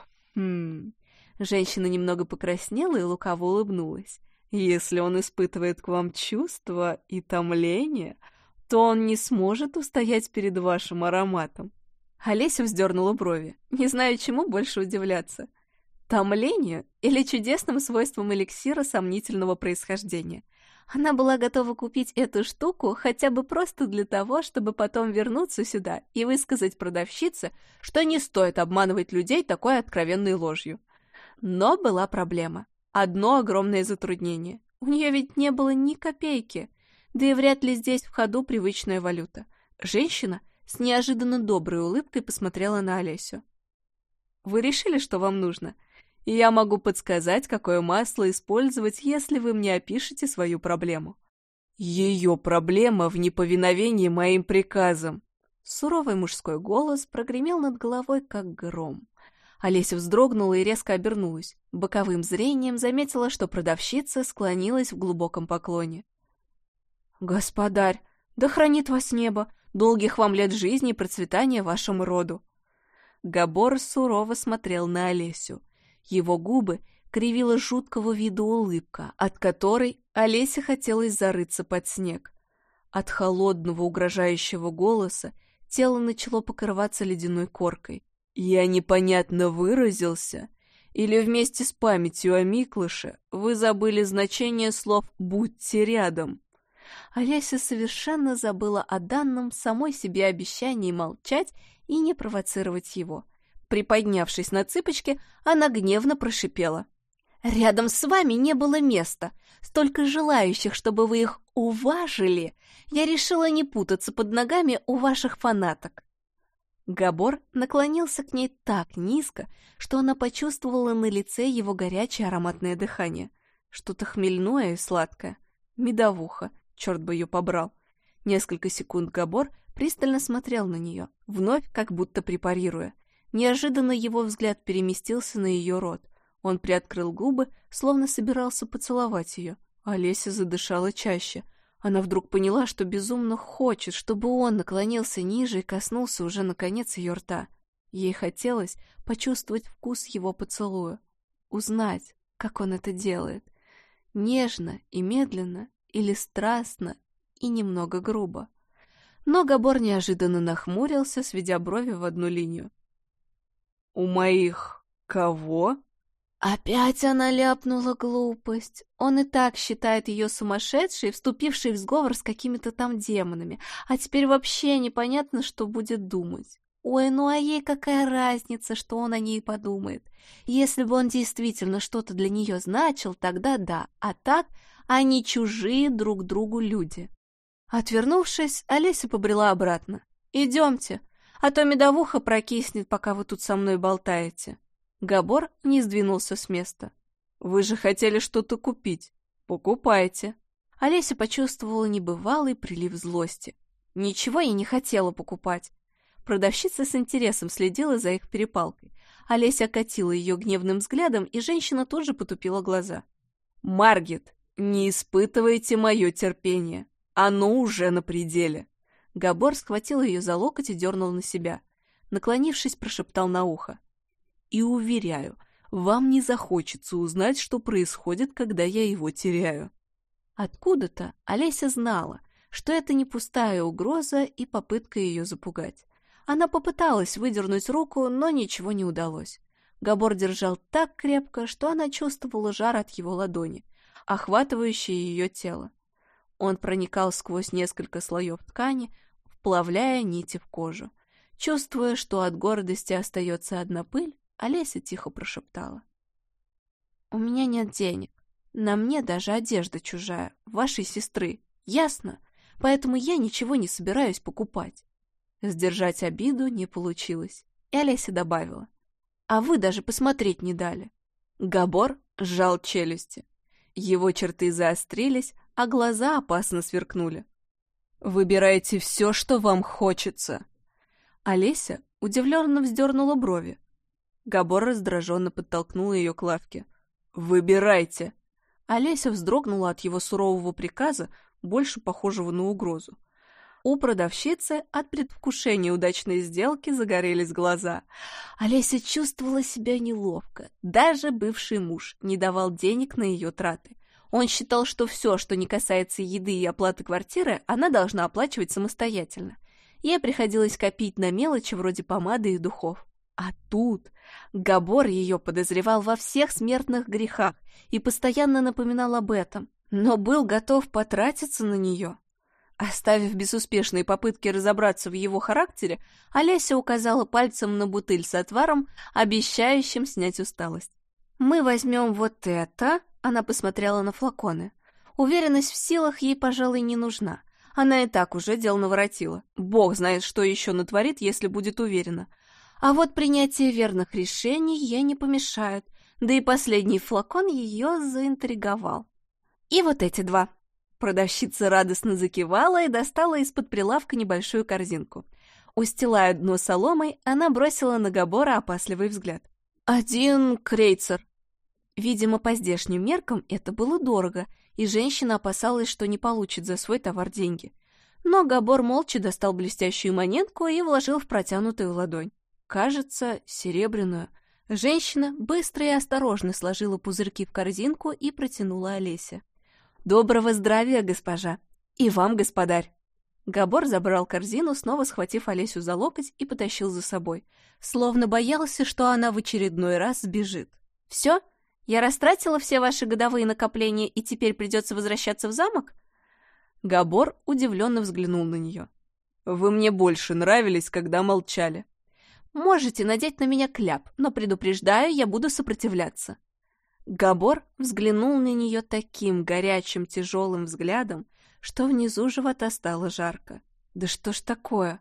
Speaker 1: Женщина немного покраснела и лукаво улыбнулась. Если он испытывает к вам чувства и томление, то он не сможет устоять перед вашим ароматом. Олеся вздернула брови, не зная, чему больше удивляться. Томлению или чудесным свойствам эликсира сомнительного происхождения. Она была готова купить эту штуку хотя бы просто для того, чтобы потом вернуться сюда и высказать продавщице, что не стоит обманывать людей такой откровенной ложью. Но была проблема. Одно огромное затруднение. У нее ведь не было ни копейки, да и вряд ли здесь в ходу привычная валюта. Женщина с неожиданно доброй улыбкой посмотрела на Олесю. «Вы решили, что вам нужно? И я могу подсказать, какое масло использовать, если вы мне опишете свою проблему». «Ее проблема в неповиновении моим приказам!» Суровый мужской голос прогремел над головой, как гром. Олеся вздрогнула и резко обернулась. Боковым зрением заметила, что продавщица склонилась в глубоком поклоне. «Господарь, да хранит вас небо! Долгих вам лет жизни и процветания вашему роду!» Габор сурово смотрел на Олесю. Его губы кривила жуткого вида улыбка, от которой Олесе хотелось зарыться под снег. От холодного угрожающего голоса тело начало покрываться ледяной коркой. «Я непонятно выразился? Или вместе с памятью о Миклыше вы забыли значение слов «будьте рядом»?» Олеся совершенно забыла о данном самой себе обещании молчать и не провоцировать его. Приподнявшись на цыпочки, она гневно прошипела. «Рядом с вами не было места. Столько желающих, чтобы вы их уважили. Я решила не путаться под ногами у ваших фанаток». Габор наклонился к ней так низко, что она почувствовала на лице его горячее ароматное дыхание. Что-то хмельное и сладкое. Медовуха, черт бы ее побрал. Несколько секунд Габор пристально смотрел на нее, вновь как будто препарируя. Неожиданно его взгляд переместился на ее рот. Он приоткрыл губы, словно собирался поцеловать ее. Олеся задышала чаще. Она вдруг поняла, что безумно хочет, чтобы он наклонился ниже и коснулся уже наконец ее рта. Ей хотелось почувствовать вкус его поцелуя, узнать, как он это делает. Нежно и медленно, или страстно и немного грубо. Но Габор неожиданно нахмурился, сведя брови в одну линию. «У моих кого?» Опять она ляпнула глупость. Он и так считает ее сумасшедшей, вступившей в сговор с какими-то там демонами, а теперь вообще непонятно, что будет думать. Ой, ну а ей какая разница, что он о ней подумает? Если бы он действительно что-то для нее значил, тогда да, а так они чужие друг другу люди. Отвернувшись, Олеся побрела обратно. «Идемте, а то медовуха прокиснет, пока вы тут со мной болтаете». Габор не сдвинулся с места. «Вы же хотели что-то купить. Покупайте». Олеся почувствовала небывалый прилив злости. Ничего я не хотела покупать. Продавщица с интересом следила за их перепалкой. Олеся окатила ее гневным взглядом, и женщина тут же потупила глаза. «Маргет, не испытывайте мое терпение. Оно уже на пределе». Габор схватил ее за локоть и дернул на себя. Наклонившись, прошептал на ухо. «И уверяю, вам не захочется узнать, что происходит, когда я его теряю». Откуда-то Олеся знала, что это не пустая угроза и попытка ее запугать. Она попыталась выдернуть руку, но ничего не удалось. Габор держал так крепко, что она чувствовала жар от его ладони, охватывающий ее тело. Он проникал сквозь несколько слоев ткани, вплавляя нити в кожу. Чувствуя, что от гордости остается одна пыль, Олеся тихо прошептала. «У меня нет денег. На мне даже одежда чужая, вашей сестры. Ясно? Поэтому я ничего не собираюсь покупать». Сдержать обиду не получилось, и Олеся добавила. «А вы даже посмотреть не дали». Габор сжал челюсти. Его черты заострились, а глаза опасно сверкнули. «Выбирайте все, что вам хочется». Олеся удивленно вздернула брови. Габор раздраженно подтолкнул ее к лавке. «Выбирайте!» Олеся вздрогнула от его сурового приказа, больше похожего на угрозу. У продавщицы от предвкушения удачной сделки загорелись глаза. Олеся чувствовала себя неловко. Даже бывший муж не давал денег на ее траты. Он считал, что все, что не касается еды и оплаты квартиры, она должна оплачивать самостоятельно. Ей приходилось копить на мелочи вроде помады и духов. А тут Габор ее подозревал во всех смертных грехах и постоянно напоминал об этом, но был готов потратиться на нее. Оставив безуспешные попытки разобраться в его характере, Олеся указала пальцем на бутыль с отваром, обещающим снять усталость. «Мы возьмем вот это», — она посмотрела на флаконы. Уверенность в силах ей, пожалуй, не нужна. Она и так уже дел наворотила. Бог знает, что еще натворит, если будет уверена. А вот принятие верных решений ей не помешает, да и последний флакон ее заинтриговал. «И вот эти два». Продавщица радостно закивала и достала из-под прилавка небольшую корзинку. Устилая дно соломой, она бросила на Габора опасливый взгляд. «1 крейцер». Видимо, по здешним меркам это было дорого, и женщина опасалась, что не получит за свой товар деньги. Но Габор молча достал блестящую монетку и вложил в протянутую ладонь. Кажется, серебряную. Женщина быстро и осторожно сложила пузырьки в корзинку и протянула Олесе. «Доброго здравия, госпожа! И вам, господарь!» Габор забрал корзину, снова схватив Олесю за локоть и потащил за собой, словно боялся, что она в очередной раз сбежит. «Все? Я растратила все ваши годовые накопления, и теперь придется возвращаться в замок?» Габор удивленно взглянул на нее. «Вы мне больше нравились, когда молчали». «Можете надеть на меня кляп, но, предупреждаю, я буду сопротивляться». Габор взглянул на нее таким горячим, тяжелым взглядом, что внизу живота стало жарко. Да что ж такое?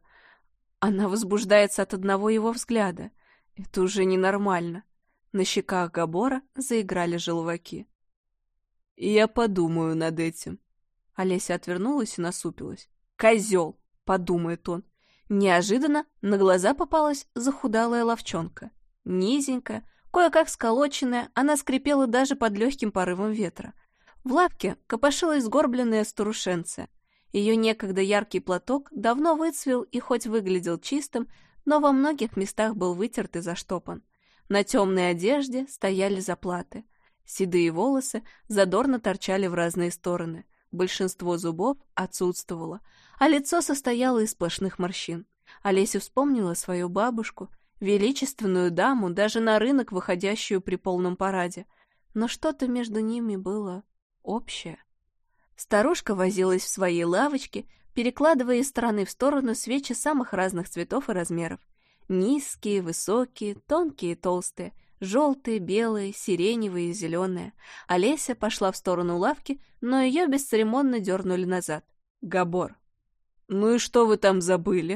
Speaker 1: Она возбуждается от одного его взгляда. Это уже ненормально. На щеках Габора заиграли желваки. Я подумаю над этим. Олеся отвернулась и насупилась. «Козел!» — подумает он. Неожиданно на глаза попалась захудалая ловчонка. Низенькая, кое-как сколоченная, она скрипела даже под легким порывом ветра. В лапке копошилась сгорбленная старушенция. Ее некогда яркий платок давно выцвел и хоть выглядел чистым, но во многих местах был вытерт и заштопан. На темной одежде стояли заплаты. Седые волосы задорно торчали в разные стороны. Большинство зубов отсутствовало, а лицо состояло из сплошных морщин. Олеся вспомнила свою бабушку, величественную даму, даже на рынок, выходящую при полном параде. Но что-то между ними было общее. Старушка возилась в своей лавочке, перекладывая из стороны в сторону свечи самых разных цветов и размеров. Низкие, высокие, тонкие и толстые, желтые, белые, сиреневые и зеленые. Олеся пошла в сторону лавки, но ее бесцеремонно дернули назад. «Габор, ну и что вы там забыли?»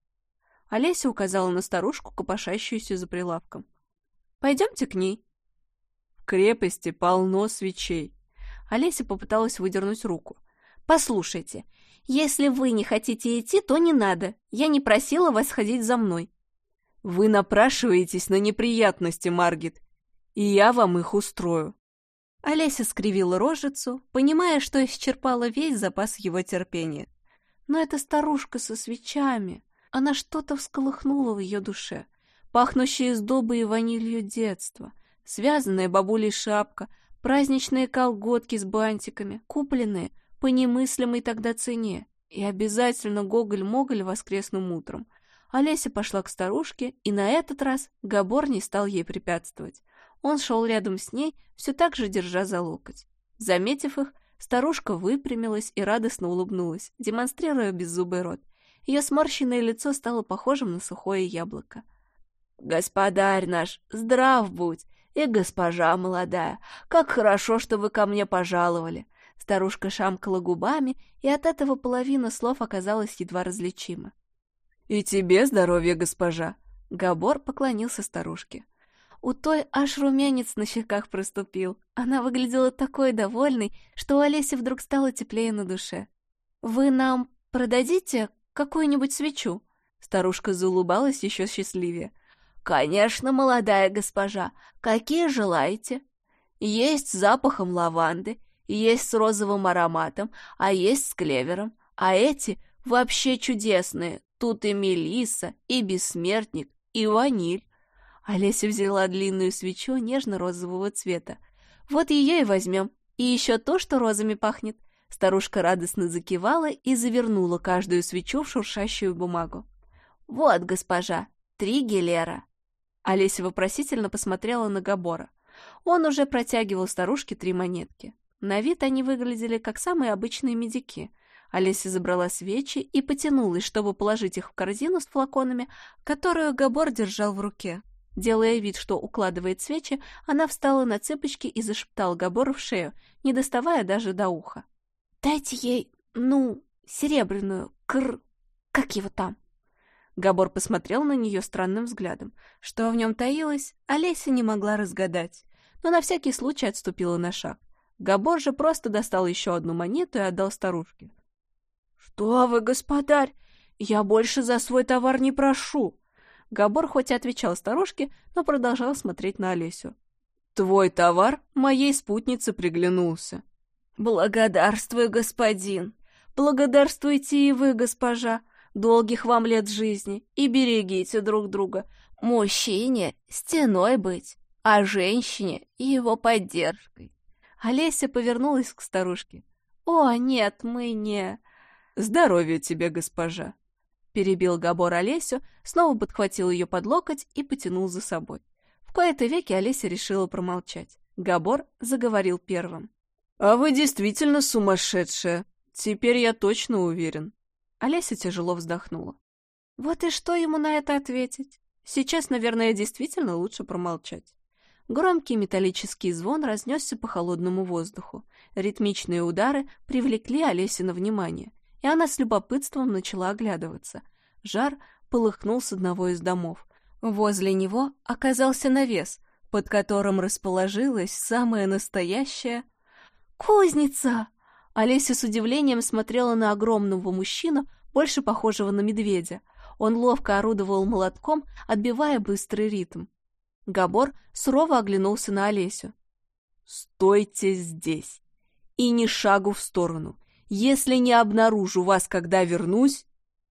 Speaker 1: Олеся указала на старушку, копошащуюся за прилавком. «Пойдемте к ней». «В крепости полно свечей». Олеся попыталась выдернуть руку. «Послушайте, если вы не хотите идти, то не надо. Я не просила вас ходить за мной». «Вы напрашиваетесь на неприятности, Маргит, и я вам их устрою». Олеся скривила рожицу, понимая, что исчерпала весь запас его терпения. Но эта старушка со свечами, она что-то всколыхнула в ее душе. Пахнущее сдобой и ванилью детства, связанная бабулей шапка, праздничные колготки с бантиками, купленные по немыслимой тогда цене, и обязательно гоголь-моголь воскресным утром. Олеся пошла к старушке, и на этот раз Габор не стал ей препятствовать. Он шел рядом с ней, все так же держа за локоть. Заметив их, старушка выпрямилась и радостно улыбнулась, демонстрируя беззубый рот. Ее сморщенное лицо стало похожим на сухое яблоко. «Господарь наш, здрав будь! И госпожа молодая! Как хорошо, что вы ко мне пожаловали!» Старушка шамкала губами, и от этого половина слов оказалась едва различима. «И тебе здоровья, госпожа!» Габор поклонился старушке. У той аж румянец на щеках проступил. Она выглядела такой довольной, что у Олеси вдруг стало теплее на душе. «Вы нам продадите какую-нибудь свечу?» Старушка заулыбалась еще счастливее. «Конечно, молодая госпожа. Какие желаете? Есть с запахом лаванды, есть с розовым ароматом, а есть с клевером. А эти вообще чудесные. Тут и мелисса, и бессмертник, и ваниль». Олеся взяла длинную свечу нежно-розового цвета. «Вот ее и возьмем. И еще то, что розами пахнет». Старушка радостно закивала и завернула каждую свечу в шуршащую бумагу. «Вот, госпожа, 3 гелера». Олеся вопросительно посмотрела на Габора. Он уже протягивал старушке 3 монетки. На вид они выглядели как самые обычные медики. Олеся забрала свечи и потянулась, чтобы положить их в корзину с флаконами, которую Габор держал в руке. Делая вид, что укладывает свечи, она встала на цыпочки и зашептала Габору в шею, не доставая даже до уха. «Дайте ей, серебряную, как его там?» Габор посмотрел на нее странным взглядом. Что в нем таилось, Олеся не могла разгадать, но на всякий случай отступила на шаг. Габор же просто достал еще одну монету и отдал старушке. «Что вы, господарь, я больше за свой товар не прошу!» Габор хоть и отвечал старушке, но продолжал смотреть на Олесю. «Твой товар моей спутнице приглянулся». «Благодарствую, господин! Благодарствуйте и вы, госпожа! Долгих вам лет жизни и берегите друг друга! Мужчине стеной быть, а женщине его поддержкой!» Олеся повернулась к старушке. «О, нет, мы не...» «Здоровья тебе, госпожа!» Перебил Габор Олесю, снова подхватил ее под локоть и потянул за собой. В кои-то веки Олеся решила промолчать. Габор заговорил первым. «А вы действительно сумасшедшая. Теперь я точно уверен». Олеся тяжело вздохнула. Вот и что ему на это ответить? Сейчас, наверное, действительно лучше промолчать. Громкий металлический звон разнесся по холодному воздуху. Ритмичные удары привлекли Олесино внимание, и она с любопытством начала оглядываться. Жар полыхнул с одного из домов. Возле него оказался навес, под которым расположилась самая настоящая... «Кузница!» Олеся с удивлением смотрела на огромного мужчину, больше похожего на медведя. Он ловко орудовал молотком, отбивая быстрый ритм. Габор сурово оглянулся на Олесю. «Стойте здесь! И ни шагу в сторону! Если не обнаружу вас, когда вернусь...»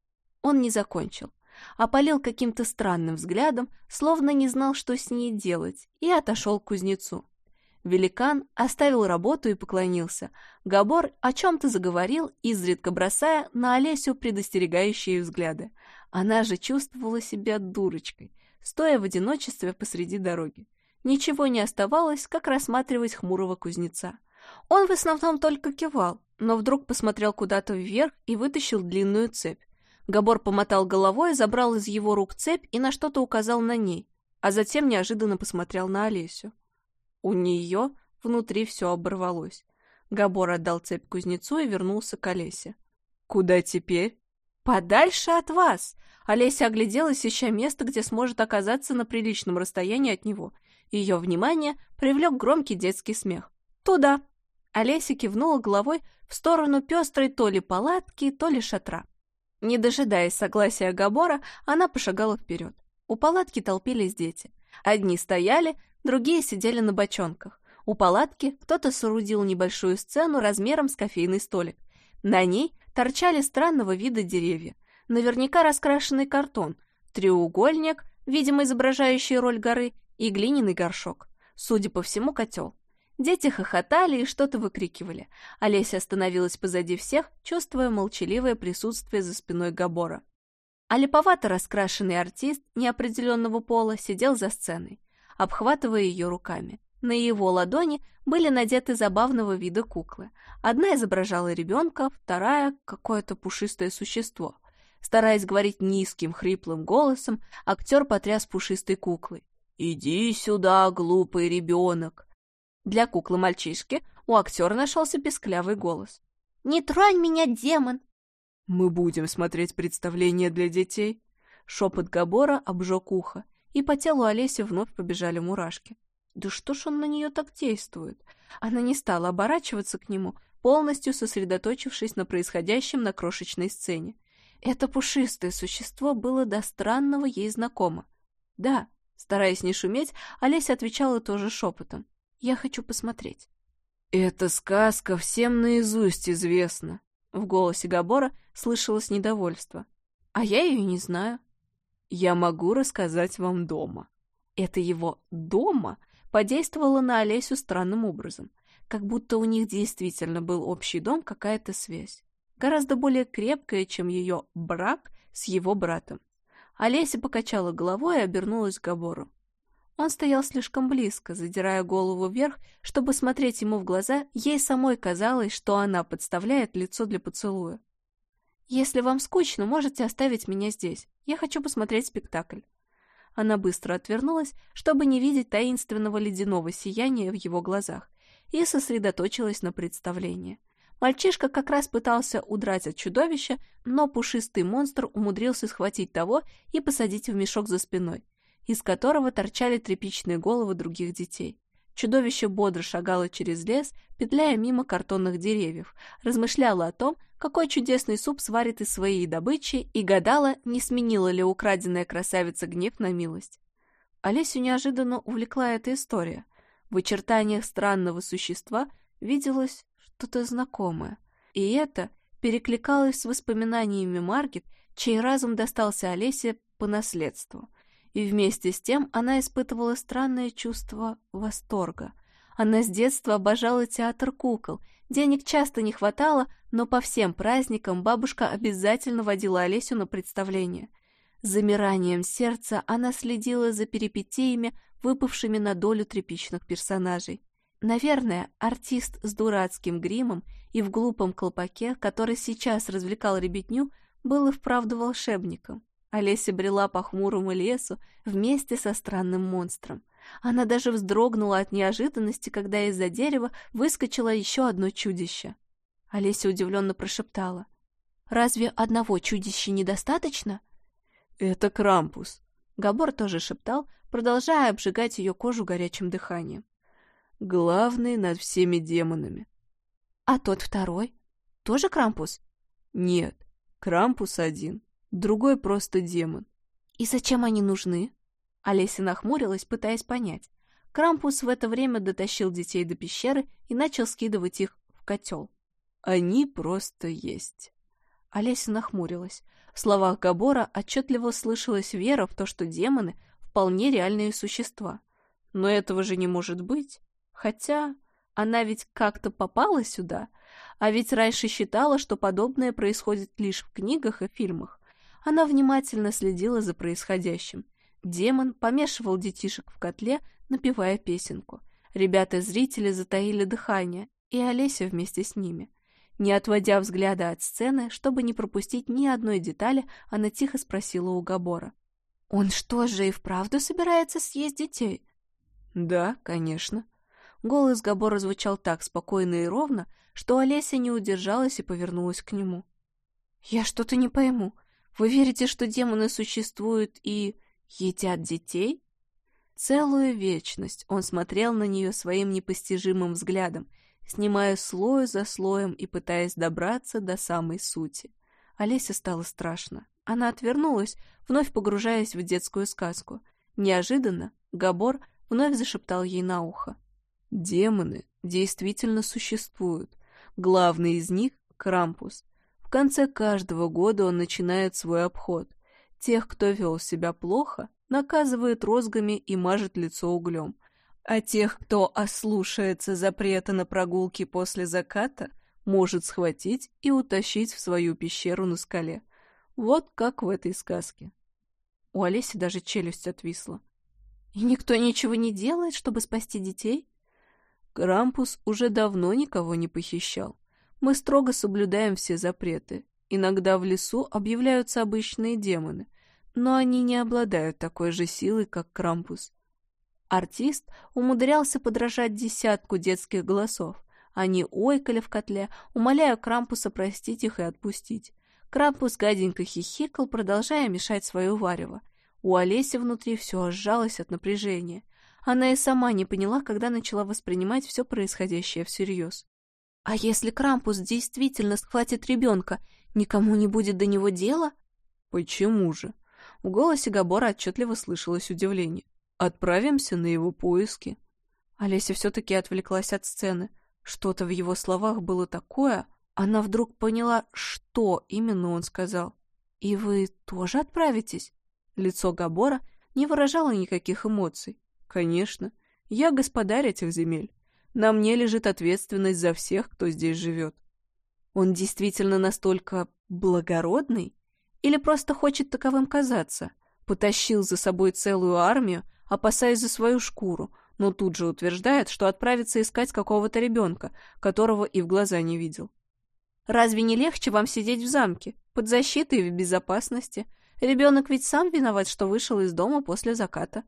Speaker 1: Он не закончил, опалил каким-то странным взглядом, словно не знал, что с ней делать, и отошел к кузнецу. Великан оставил работу и поклонился. Габор о чем-то заговорил, изредка бросая на Олесю предостерегающие взгляды. Она же чувствовала себя дурочкой, стоя в одиночестве посреди дороги. Ничего не оставалось, как рассматривать хмурого кузнеца. Он в основном только кивал, но вдруг посмотрел куда-то вверх и вытащил длинную цепь. Габор помотал головой, забрал из его рук цепь и на что-то указал на ней, а затем неожиданно посмотрел на Олесю. У нее внутри все оборвалось. Габор отдал цепь кузнецу и вернулся к Олесе. «Куда теперь?» «Подальше от вас!» Олеся огляделась, ища место, где сможет оказаться на приличном расстоянии от него. Ее внимание привлек громкий детский смех. «Туда!» Олеся кивнула головой в сторону пестрой то ли палатки, то ли шатра. Не дожидаясь согласия Габора, она пошагала вперед. У палатки толпились дети. Одни стояли, другие сидели на бочонках. У палатки кто-то соорудил небольшую сцену размером с кофейный столик. На ней торчали странного вида деревья. Наверняка раскрашенный картон, треугольник, видимо изображающий роль горы, и глиняный горшок. Судя по всему, котел. Дети хохотали и что-то выкрикивали. Олеся остановилась позади всех, чувствуя молчаливое присутствие за спиной Габора. А липовато раскрашенный артист неопределенного пола сидел за сценой, обхватывая ее руками. На его ладони были надеты забавного вида куклы. Одна изображала ребенка, вторая — какое-то пушистое существо. Стараясь говорить низким, хриплым голосом, актер потряс пушистой куклой. «Иди сюда, глупый ребенок!» Для куклы-мальчишки у актера нашелся песклявый голос. «Не тронь меня, демон!» «Мы будем смотреть представление для детей». Шепот Габора обжег ухо, и по телу Олеси вновь побежали мурашки. Да что ж он на нее так действует? Она не стала оборачиваться к нему, полностью сосредоточившись на происходящем на крошечной сцене. Это пушистое существо было до странного ей знакомо. «Да», стараясь не шуметь, Олеся отвечала тоже шепотом. «Я хочу посмотреть». «Эта сказка всем наизусть известна». В голосе Габора слышалось недовольство. «А я ее не знаю». «Я могу рассказать вам дома». Это его «дома» подействовало на Олесю странным образом, как будто у них действительно был общий дом, какая-то связь, гораздо более крепкая, чем ее брак с его братом. Олеся покачала головой и обернулась к Габору. Он стоял слишком близко, задирая голову вверх, чтобы смотреть ему в глаза. Ей самой казалось, что она подставляет лицо для поцелуя. «Если вам скучно, можете оставить меня здесь. Я хочу посмотреть спектакль». Она быстро отвернулась, чтобы не видеть таинственного ледяного сияния в его глазах, и сосредоточилась на представлении. Мальчишка как раз пытался удрать от чудовища, но пушистый монстр умудрился схватить того и посадить в мешок за спиной, из которого торчали тряпичные головы других детей. Чудовище бодро шагало через лес, петляя мимо картонных деревьев, размышляло о том, какой чудесный суп сварит из своей добычи, и гадала, не сменила ли украденная красавица гнев на милость. Олесю неожиданно увлекла эта история. В очертаниях странного существа виделось что-то знакомое, и это перекликалось с воспоминаниями Маргит, чей разум достался Олесе по наследству. И вместе с тем она испытывала странное чувство восторга. Она с детства обожала театр кукол. Денег часто не хватало, но по всем праздникам бабушка обязательно водила Олесю на представление. С замиранием сердца она следила за перипетиями, выпавшими на долю тряпичных персонажей. Наверное, артист с дурацким гримом и в глупом колпаке, который сейчас развлекал ребятню, был и вправду волшебником. Олеся брела по хмурому лесу вместе со странным монстром. Она даже вздрогнула от неожиданности, когда из-за дерева выскочило еще одно чудище. Олеся удивленно прошептала. «Разве одного чудища недостаточно?» «Это Крампус», — Габор тоже шептал, продолжая обжигать ее кожу горячим дыханием. «Главный над всеми демонами. А тот второй? Тоже Крампус?
Speaker 2: Нет, Крампус один, другой просто демон.
Speaker 1: И зачем они нужны? Олеся нахмурилась, пытаясь понять. Крампус в это время дотащил детей до пещеры и начал скидывать их в котел.
Speaker 2: Они просто есть.
Speaker 1: Олеся нахмурилась. В словах Габора отчетливо слышалась вера в то, что демоны — вполне реальные существа. Но этого же не может быть. Хотя она ведь как-то попала сюда, а ведь раньше считала, что подобное происходит лишь в книгах и фильмах. Она внимательно следила за происходящим. Демон помешивал детишек в котле, напевая песенку. Ребята-зрители затаили дыхание, и Олеся вместе с ними. Не отводя взгляда от сцены, чтобы не пропустить ни одной детали, она тихо спросила у Габора. «Он что же и вправду собирается съесть детей?»
Speaker 2: «Да, конечно».
Speaker 1: Голос Габора звучал так спокойно и ровно, что Олеся не удержалась и повернулась к нему. «Я что-то не пойму. Вы верите, что демоны существуют и едят детей?» Целую вечность он смотрел на нее своим непостижимым взглядом, снимая слой за слоем и пытаясь добраться до самой сути. Олесе стало страшно. Она отвернулась, вновь погружаясь в детскую сказку. Неожиданно Габор вновь зашептал ей на ухо.
Speaker 2: Демоны действительно существуют. Главный из них — Крампус. В конце каждого года он начинает свой обход. Тех, кто вел себя плохо, наказывает розгами и мажет лицо углем. А тех, кто ослушается запрета на прогулки после заката, может схватить и утащить в свою пещеру на скале. Вот как в этой сказке.
Speaker 1: У Олеси даже челюсть отвисла. И никто ничего не делает, чтобы спасти детей?
Speaker 2: Крампус уже давно никого не похищал. Мы строго соблюдаем все запреты. Иногда в лесу объявляются обычные демоны, но они не обладают такой же силой, как Крампус.
Speaker 1: Артист умудрялся подражать десятку детских голосов. Они ойкали в котле, умоляя Крампуса простить их и отпустить. Крампус гаденько хихикал, продолжая мешать свое варево. У Олеси внутри все сжалось от напряжения. Она и сама не поняла, когда начала воспринимать все происходящее всерьез. А если Крампус действительно схватит ребенка, никому не будет до него дела?
Speaker 2: Почему же?
Speaker 1: В голосе Габора отчетливо слышалось удивление.
Speaker 2: Отправимся на его поиски.
Speaker 1: Олеся все-таки отвлеклась от сцены. Что-то в его словах было такое. Она вдруг поняла, что именно он сказал. «И вы тоже отправитесь?» Лицо Габора не выражало никаких эмоций.
Speaker 2: «Конечно. Я господарь этих земель. На мне лежит ответственность за всех, кто здесь живет».
Speaker 1: Он действительно настолько благородный? Или просто хочет таковым казаться? Потащил за собой целую армию, опасаясь за свою шкуру, но тут же утверждает, что отправится искать какого-то ребенка, которого и в глаза не видел. Разве не легче вам сидеть в замке, под защитой и в безопасности? Ребенок ведь сам виноват, что вышел из дома после заката.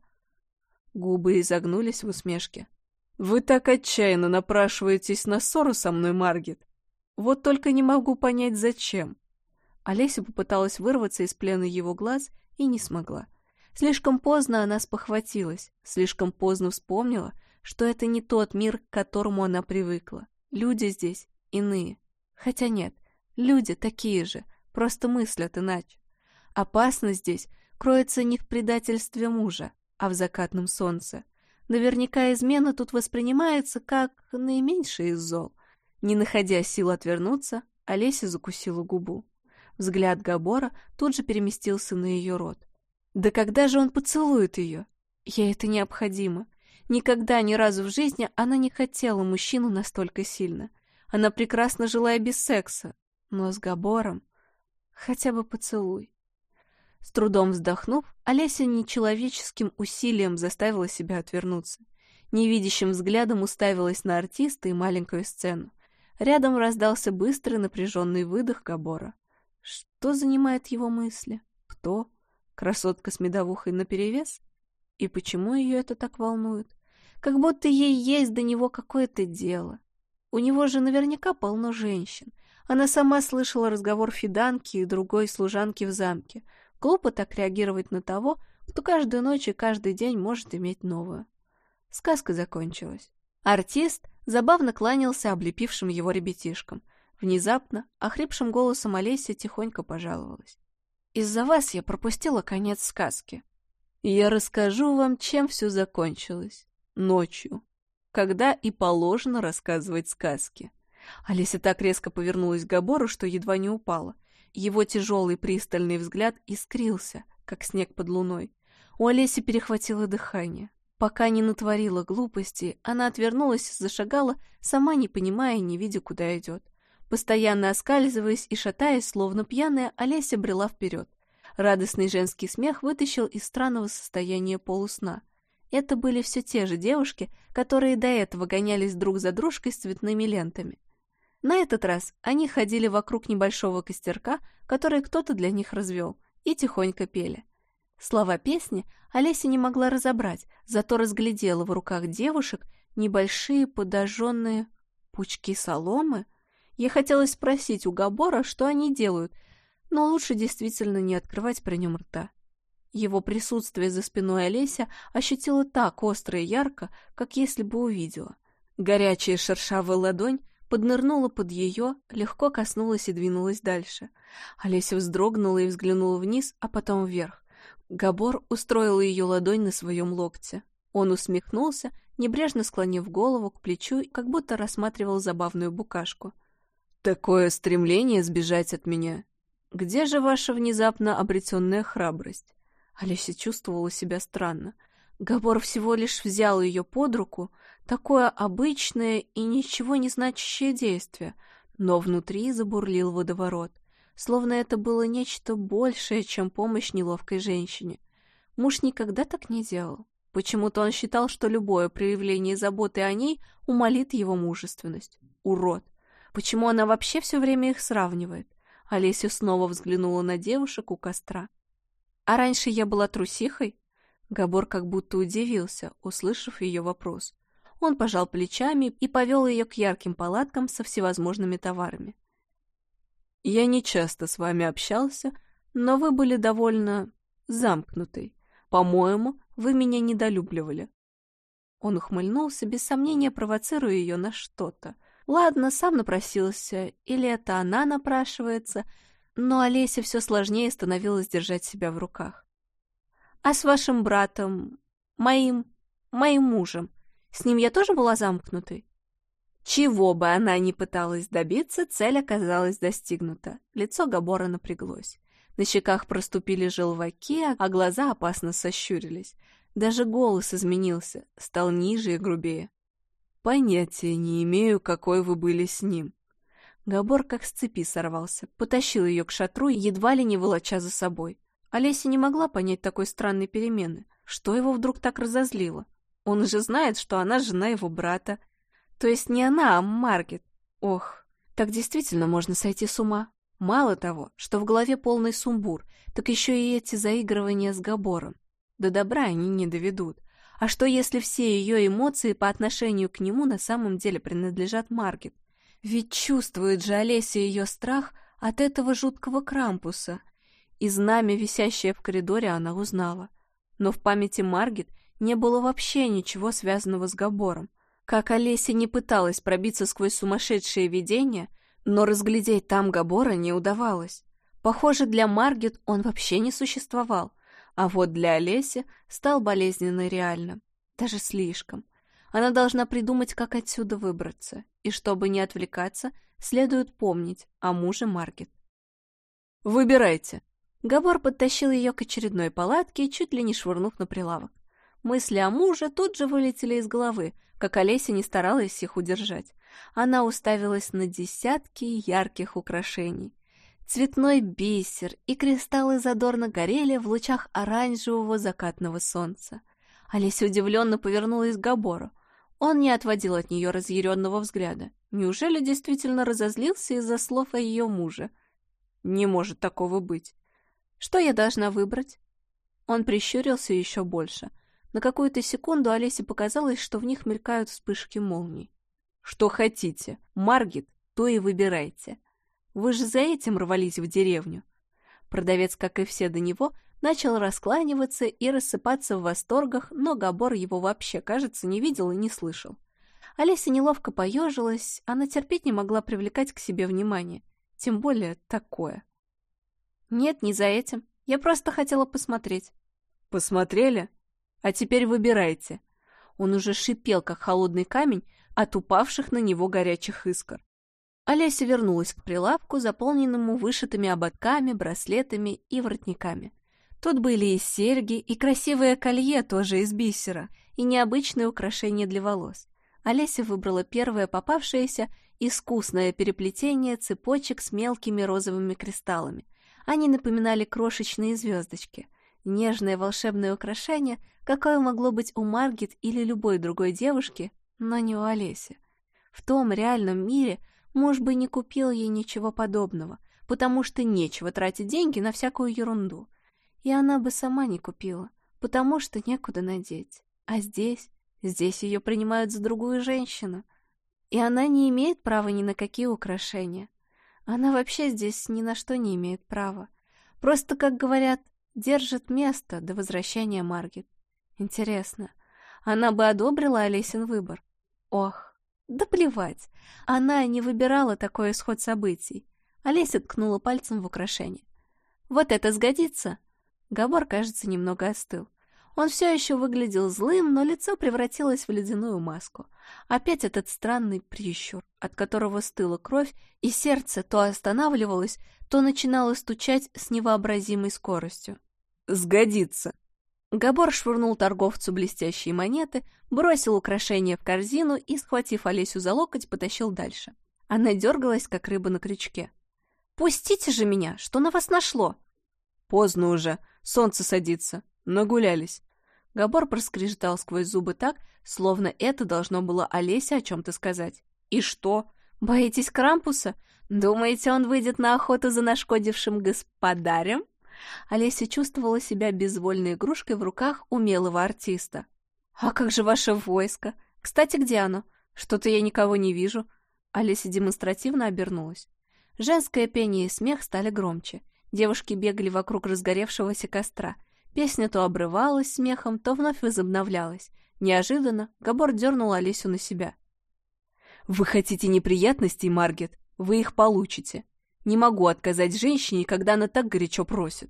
Speaker 2: Губы изогнулись в усмешке. «Вы так отчаянно напрашиваетесь на ссору со мной, Маргет. Вот только не могу понять, зачем».
Speaker 1: Олеся попыталась вырваться из плена его глаз и не смогла. Слишком поздно она спохватилась, слишком поздно вспомнила, что это не тот мир, к которому она привыкла. Люди здесь иные. Хотя нет, люди такие же, просто мыслят иначе. Опасность здесь кроется не в предательстве мужа, а в закатном солнце. Наверняка измена тут воспринимается как наименьшее из зол. Не находя сил отвернуться, Олеся закусила губу. Взгляд Габора тут же переместился на ее рот. Да когда же он поцелует ее? Ей это необходимо. Никогда, ни разу в жизни она не хотела мужчину настолько сильно. Она прекрасно жила и без секса, но с Габором хотя бы поцелуй. С трудом вздохнув, Олеся нечеловеческим усилием заставила себя отвернуться. Невидящим взглядом уставилась на артиста и маленькую сцену. Рядом раздался быстрый напряженный выдох Габора. Что занимает его мысли? Кто? Красотка с медовухой наперевес? И почему ее это так волнует? Как будто ей есть до него какое-то дело. У него же наверняка полно женщин. Она сама слышала разговор Фиданки и другой служанки в замке. Глупо так реагировать на того, кто каждую ночь и каждый день может иметь новую. Сказка закончилась. Артист забавно кланялся облепившим его ребятишкам. Внезапно, охрипшим голосом Олеся тихонько пожаловалась. «Из-за вас я пропустила конец сказки. Я расскажу вам, чем все закончилось. Ночью, когда и положено рассказывать сказки». Олеся так резко повернулась к Габору, что едва не упала. Его тяжелый пристальный взгляд искрился, как снег под луной. У Олеси перехватило дыхание. Пока не натворила глупостей, она отвернулась и зашагала, сама не понимая и не видя, куда идет. Постоянно оскальзываясь и шатаясь, словно пьяная, Олеся брела вперед. Радостный женский смех вытащил из странного состояния полусна. Это были все те же девушки, которые до этого гонялись друг за дружкой с цветными лентами. На этот раз они ходили вокруг небольшого костерка, который кто-то для них развел, и тихонько пели. Слова песни Олеся не могла разобрать, зато разглядела в руках девушек небольшие подожженные пучки соломы. Ей хотелось спросить у Габора, что они делают, но лучше действительно не открывать при нем рта. Его присутствие за спиной Олеся ощутила так остро и ярко, как если бы увидела. Горячая шершавая ладонь поднырнула под ее, легко коснулась и двинулась дальше. Олеся вздрогнула и взглянула вниз, а потом вверх. Габор устроил ее ладонь на своем локте. Он усмехнулся, небрежно склонив голову к плечу, как будто рассматривал забавную букашку. «Такое стремление сбежать от меня. Где же ваша внезапно обретенная храбрость?» Олеся чувствовала себя странно. Габор всего лишь взял ее под руку, такое обычное и ничего не значащее действие, но внутри забурлил водоворот, словно это было нечто большее, чем помощь неловкой женщине. Муж никогда так не делал. Почему-то он считал, что любое проявление заботы о ней умалит его мужественность. Урод! Почему она вообще все время их сравнивает? Олеся снова взглянула на девушек у костра. «А раньше я была трусихой?» Габор как будто удивился, услышав ее вопрос. Он пожал плечами и повел ее к ярким палаткам со всевозможными товарами. «Я не часто с вами общался, но вы были довольно замкнутой. По-моему, вы меня недолюбливали». Он ухмыльнулся, без сомнения провоцируя ее на что-то. Ладно, сам напросился, или это она напрашивается, но Олесе все сложнее становилось держать себя в руках. «А с вашим братом, моим мужем, с ним я тоже была замкнутой?» Чего бы она ни пыталась добиться, цель оказалась достигнута. Лицо Габора напряглось. На щеках проступили желваки, а глаза опасно сощурились. Даже голос изменился, стал ниже и грубее. «Понятия не имею, какой вы были с ним». Габор как с цепи сорвался, потащил ее к шатру, едва ли не волоча за собой. Олеся не могла понять такой странной перемены. Что его вдруг так разозлило? Он же знает, что она жена его брата. То есть не она, а Маргет. Ох, так действительно можно сойти с ума. Мало того, что в голове полный сумбур, так еще и эти заигрывания с Габором. До добра они не доведут. А что, если все ее эмоции по отношению к нему на самом деле принадлежат Маргет? Ведь чувствует же Олеся ее страх от этого жуткого Крампуса. И знамя, висящее в коридоре, она узнала. Но в памяти Маргет не было вообще ничего связанного с Габором. Как Олеся не пыталась пробиться сквозь сумасшедшее видение, но разглядеть там Габора не удавалось. Похоже, для Маргет он вообще не существовал. А вот для Олеси стал болезненно реальным. Даже слишком. Она должна придумать, как отсюда выбраться. И чтобы не отвлекаться, следует помнить о муже Маргет. «Выбирайте!» Габор подтащил ее к очередной палатке, чуть ли не швырнув на прилавок. Мысли о муже тут же вылетели из головы, как Олеся не старалась их удержать. Она уставилась на десятки ярких украшений. Цветной бисер и кристаллы задорно горели в лучах оранжевого закатного солнца. Олеся удивленно повернулась к Габору. Он не отводил от нее разъяренного взгляда. Неужели действительно разозлился из-за слов о ее муже? Не может такого быть. Что я должна выбрать? Он прищурился еще больше. На какую-то секунду Олесе показалось, что в них мелькают вспышки молний. Что хотите, Маргет, то и выбирайте. Вы же за этим рвались в деревню. Продавец, как и все до него, начал раскланиваться и рассыпаться в восторгах, но Габор его вообще, кажется, не видел и не слышал. Олеся неловко поежилась, она терпеть не могла привлекать к себе внимание, тем более такое. «Нет, не за этим. Я просто хотела посмотреть».
Speaker 2: «Посмотрели? А теперь выбирайте».
Speaker 1: Он уже шипел, как холодный камень, от упавших на него горячих искр. Олеся вернулась к прилавку, заполненному вышитыми ободками, браслетами и воротниками. Тут были и серьги, и красивое колье тоже из бисера, и необычные украшения для волос. Олеся выбрала первое попавшееся искусное переплетение цепочек с мелкими розовыми кристаллами. Они напоминали крошечные звездочки. Нежное волшебное украшение, какое могло быть у Маргит или любой другой девушки, но не у Олеси. В том реальном мире муж бы не купил ей ничего подобного, потому что нечего тратить деньги на всякую ерунду. И она бы сама не купила, потому что некуда надеть. А здесь ее принимают за другую женщину. И она не имеет права ни на какие украшения. Она вообще здесь ни на что не имеет права. Просто, как говорят, держит место до возвращения Маргит. Интересно, она бы одобрила Олесин выбор? Ох, да плевать. Она не выбирала такой исход событий. Олеся ткнула пальцем в украшение. Вот это сгодится? Габор, кажется, немного остыл. Он все еще выглядел злым, но лицо превратилось в ледяную маску. Опять этот странный прищур, от которого стыла кровь, и сердце то останавливалось, то начинало стучать с невообразимой скоростью.
Speaker 2: «Сгодится!»
Speaker 1: Габор швырнул торговцу блестящие монеты, бросил украшение в корзину и, схватив Олесю за локоть, потащил дальше. Она дергалась, как рыба на крючке. «Пустите же меня! Что на вас нашло?»
Speaker 2: «Поздно уже, солнце садится. Нагулялись».
Speaker 1: Габор проскрежетал сквозь зубы так, словно это должно было Олесе о чем-то сказать. «И что? Боитесь Крампуса? Думаете, он выйдет на охоту за нашкодившим господарем?» Олеся чувствовала себя безвольной игрушкой в руках умелого артиста. «А как же ваше войско? Кстати, где оно? Что-то я никого не вижу». Олеся демонстративно обернулась. Женское пение и смех стали громче. Девушки бегали вокруг разгоревшегося костра. Песня то обрывалась смехом, то вновь возобновлялась. Неожиданно Габор дернул Олесю на себя.
Speaker 2: «Вы хотите неприятностей, Маргит? Вы их получите. Не могу отказать женщине, когда она так горячо просит».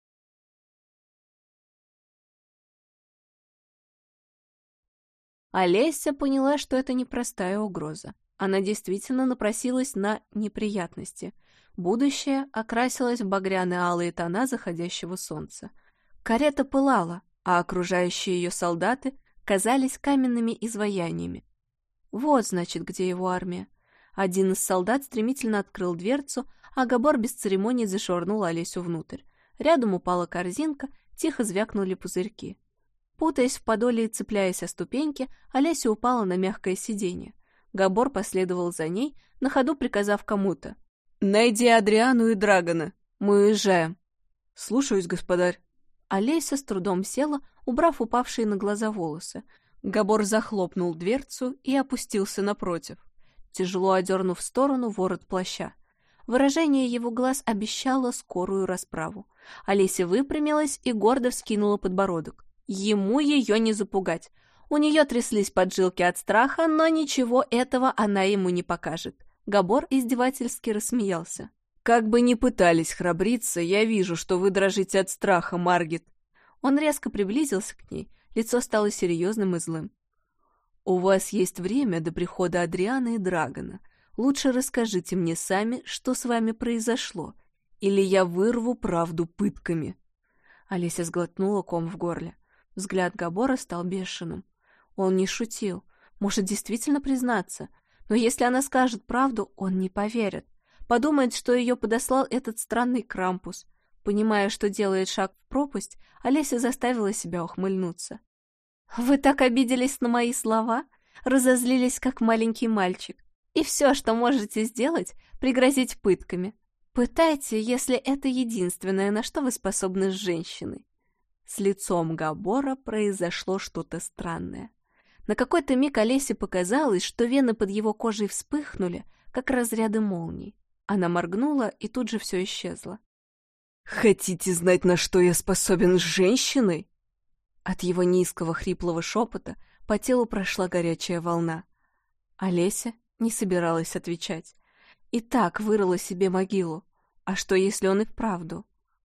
Speaker 1: Олеся поняла, что это непростая угроза. Она действительно напросилась на неприятности. Будущее окрасилось в багряно-алые тона заходящего солнца. Карета пылала, а окружающие ее солдаты казались каменными изваяниями. Вот, значит, где его армия. Один из солдат стремительно открыл дверцу, а Габор без церемоний зашвырнул Олесю внутрь. Рядом упала корзинка, тихо звякнули пузырьки. Путаясь в подоле и цепляясь о ступеньки, Олеся упала на мягкое сиденье. Габор последовал за ней, на ходу приказав кому-то:
Speaker 2: «Найди Адриану и Драгона. Мы уезжаем». «Слушаюсь, господарь».
Speaker 1: Олеся с трудом села, убрав упавшие на глаза волосы. Габор захлопнул дверцу и опустился напротив, тяжело одернув в сторону ворот плаща. Выражение его глаз обещало скорую расправу. Олеся выпрямилась и гордо вскинула подбородок. Ему ее не запугать. У нее тряслись поджилки от страха, но ничего этого она ему не покажет. Габор издевательски рассмеялся.
Speaker 2: «Как бы ни пытались храбриться, я вижу, что вы дрожите от страха, Маргит».
Speaker 1: Он резко приблизился к ней, лицо стало серьезным и злым.
Speaker 2: «У вас есть время до прихода Адриана и Драгона. Лучше расскажите мне сами, что с вами произошло, или я вырву правду пытками».
Speaker 1: Олеся сглотнула ком в горле. Взгляд Габора стал бешеным. Он не шутил, может действительно признаться, но если она скажет правду, он не поверит. Подумает, что ее подослал этот странный Крампус. Понимая, что делает шаг в пропасть, Олеся заставила себя ухмыльнуться. «Вы так обиделись на мои слова? Разозлились, как маленький мальчик. И все, что можете сделать, пригрозить пытками. Пытайте, если это единственное, на что вы способны с женщиной». С лицом Габора произошло что-то странное. На какой-то миг Олесе показалось, что вены под его кожей вспыхнули, как разряды молний. Она моргнула, и тут же все исчезло.
Speaker 2: «Хотите знать, на что я способен с женщиной?»
Speaker 1: От его низкого хриплого шепота по телу прошла горячая волна. Олеся не собиралась отвечать. И так вырыла себе могилу. А что, если он и вправду?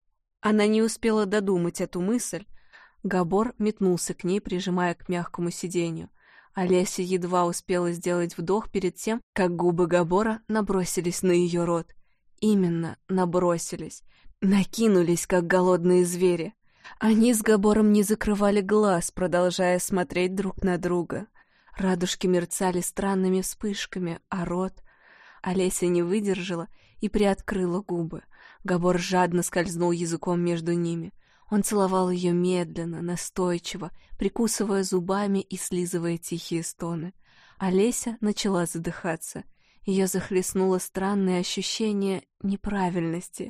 Speaker 1: Она не успела додумать эту мысль. Габор метнулся к ней, прижимая к мягкому сиденью. Олеся едва успела сделать вдох перед тем, как губы Габора набросились на ее рот. Именно набросились. Накинулись, как голодные звери. Они с Габором не закрывали глаз, продолжая смотреть друг на друга. Радужки мерцали странными вспышками, а рот... Олеся не выдержала и приоткрыла губы. Габор жадно скользнул языком между ними. Он целовал ее медленно, настойчиво, прикусывая зубами и слизывая тихие стоны. Олеся начала задыхаться. Ее захлестнуло странное ощущение неправильности.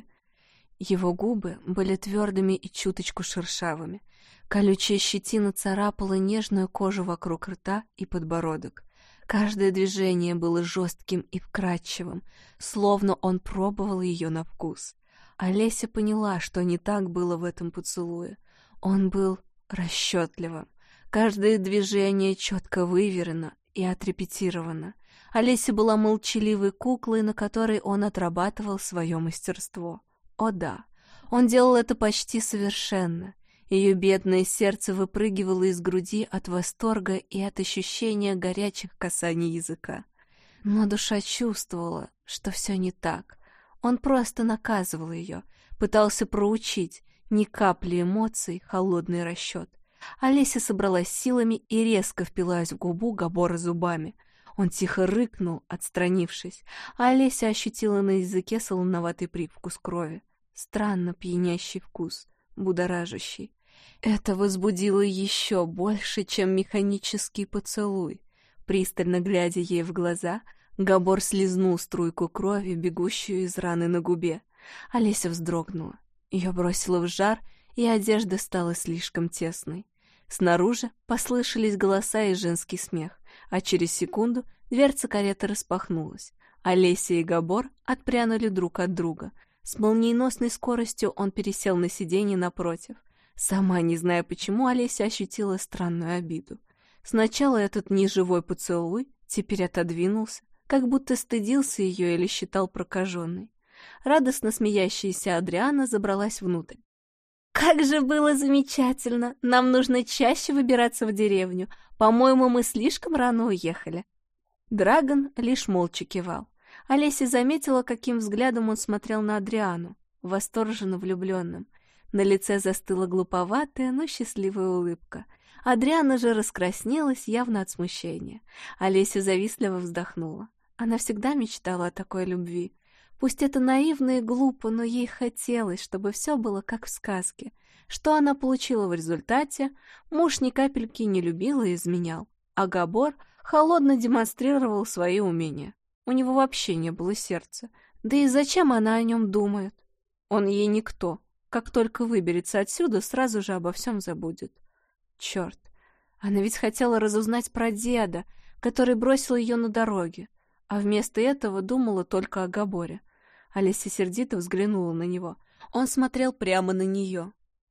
Speaker 1: Его губы были твердыми и чуточку шершавыми. Колючая щетина царапала нежную кожу вокруг рта и подбородок. Каждое движение было жестким и вкрадчивым, словно он пробовал ее на вкус. Олеся поняла, что не так было в этом поцелуе. Он был расчетливым. Каждое движение четко выверено и отрепетировано. Олеся была молчаливой куклой, на которой он отрабатывал свое мастерство. О да, он делал это почти совершенно. Ее бедное сердце выпрыгивало из груди от восторга и от ощущения горячих касаний языка. Но душа чувствовала, что все не так. Он просто наказывал ее, пытался проучить, ни капли эмоций, холодный расчет. Олеся собралась силами и резко впилась в губу Габора зубами. Он тихо рыкнул, отстранившись, а Олеся ощутила на языке солоноватый привкус крови. Странно пьянящий вкус, будоражащий. Это возбудило еще больше, чем механический поцелуй. Пристально глядя ей в глаза, Габор слизнул струйку крови, бегущую из раны на губе. Олеся вздрогнула. Ее бросило в жар, и одежда стала слишком тесной. Снаружи послышались голоса и женский смех, а через секунду дверца кареты распахнулась. Олеся и Габор отпрянули друг от друга. С молниеносной скоростью он пересел на сиденье напротив. Сама не зная почему, Олеся ощутила странную обиду. Сначала этот неживой поцелуй, теперь отодвинулся, как будто стыдился ее или считал прокаженной. Радостно смеящаяся Адриана забралась внутрь. «Как же было замечательно! Нам нужно чаще выбираться в деревню. По-моему, мы слишком рано уехали». Драгон лишь молча кивал. Олеся заметила, каким взглядом он смотрел на Адриану, восторженно влюбленным. На лице застыла глуповатая, но счастливая улыбка. Адриана же раскраснелась явно от смущения. Олеся завистливо вздохнула. Она всегда мечтала о такой любви. Пусть это наивно и глупо, но ей хотелось, чтобы все было как в сказке. Что она получила в результате? Муж ни капельки не любил и изменял. А Габор холодно демонстрировал свои умения. У него вообще не было сердца. Да и зачем она о нем думает? Он ей никто. Как только выберется отсюда, сразу же обо всем забудет. Черт, она ведь хотела разузнать про деда, который бросил ее на дороге, а вместо этого думала только о Габоре. Олеся сердито взглянула на него. Он смотрел прямо на нее.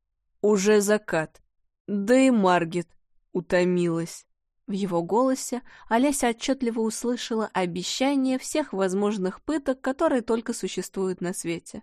Speaker 1: Уже закат. Да и Маргет утомилась. В его голосе Олеся отчетливо услышала обещание всех возможных пыток, которые только существуют на свете.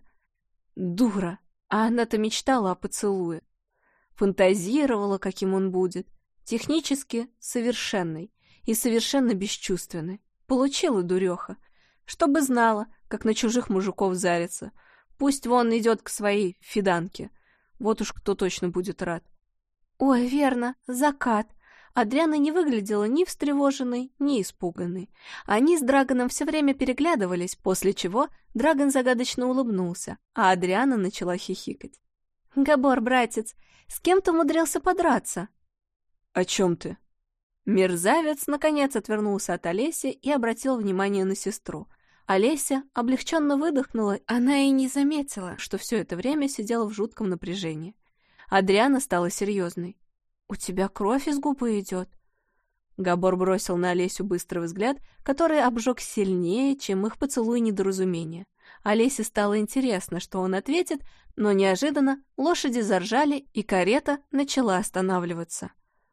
Speaker 1: Дура! А она-то мечтала о поцелуе. Фантазировала, каким он будет. Технически совершенный и совершенно бесчувственный. Получила дуреха. Чтобы знала, как на чужих мужиков зариться. Пусть вон идет к своей фиданке. Вот уж кто точно будет рад. Ой, верно, закат. Адриана не выглядела ни встревоженной, ни испуганной. Они с Драгоном все время переглядывались, после чего Драгон загадочно улыбнулся, а Адриана начала хихикать. «Габор, братец, с кем ты умудрился подраться?» «О чем ты?» Мерзавец, наконец, отвернулся от Олеси и обратил внимание на сестру. Олеся облегченно выдохнула, она и не заметила, что все это время сидела в жутком напряжении. Адриана стала серьезной. «У тебя кровь из губы идет». Габор бросил на Олесю быстрый взгляд, который обжег сильнее, чем их поцелуй недоразумения. Олесе стало интересно, что он ответит, но неожиданно лошади заржали, и карета начала останавливаться.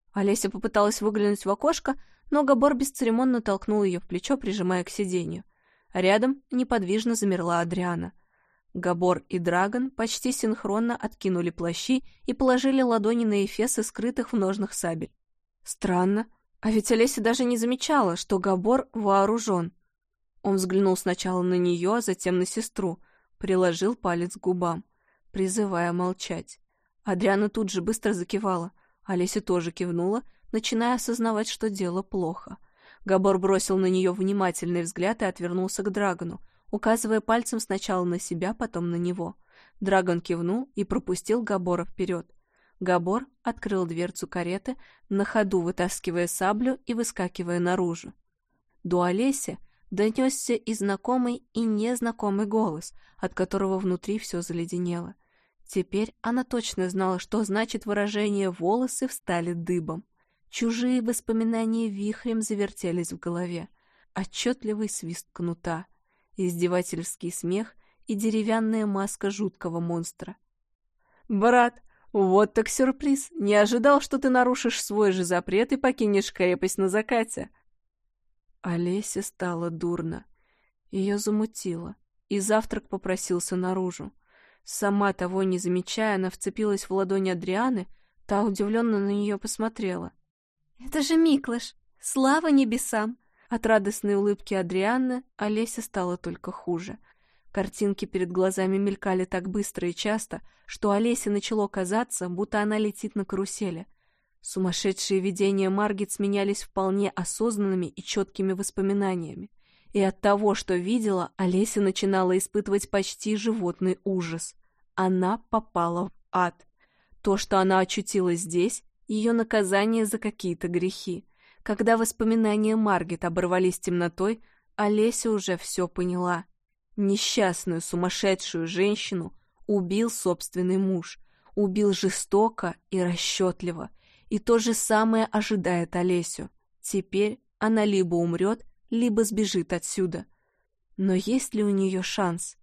Speaker 1: Олеся попыталась выглянуть в окошко, но Габор бесцеремонно толкнул ее в плечо, прижимая к сиденью. Рядом неподвижно замерла Адриана. Габор и Драгон почти синхронно откинули плащи и положили ладони на эфесы скрытых в ножнах сабель. Странно, а ведь Олеся даже не замечала, что Габор вооружен. Он взглянул сначала на нее, а затем на сестру, приложил палец к губам, призывая молчать. Адриана тут же быстро закивала. Олеся тоже кивнула, начиная осознавать, что дело плохо. Габор бросил на нее внимательный взгляд и отвернулся к Драгону, указывая пальцем сначала на себя, потом на него. Драгон кивнул и пропустил Габора вперед. Габор открыл дверцу кареты, на ходу вытаскивая саблю и выскакивая наружу. До Олеси донесся и знакомый, и незнакомый голос, от которого внутри все заледенело. Теперь она точно знала, что значит выражение «волосы встали дыбом». Чужие воспоминания вихрем завертелись в голове. Отчетливый свист кнута, издевательский смех и деревянная маска жуткого монстра. «Брат, вот так сюрприз! Не ожидал, что ты нарушишь свой же запрет и покинешь крепость на закате!» Олесе стало дурно. Ее замутило, и завтрак попросился наружу. Сама того не замечая, она вцепилась в ладонь Адрианы, та удивленно на нее посмотрела. «Это же Миклаш! Слава небесам!» От радостной улыбки Адрианы Олесе стало только хуже. Картинки перед глазами мелькали так быстро и часто, что Олесе начало казаться, будто она летит на карусели. Сумасшедшие видения Маргит сменялись вполне осознанными и четкими воспоминаниями. И от того, что видела, Олеся начинала испытывать почти животный ужас. Она попала в ад. То, что она очутилась здесь, ее наказание за какие-то грехи. Когда воспоминания Маргит оборвались темнотой, Олеся уже все поняла. Несчастную, сумасшедшую женщину убил собственный муж. Убил жестоко и расчетливо. И то же самое ожидает Олесю. Теперь она либо умрет, либо сбежит отсюда. Но есть ли у нее шанс?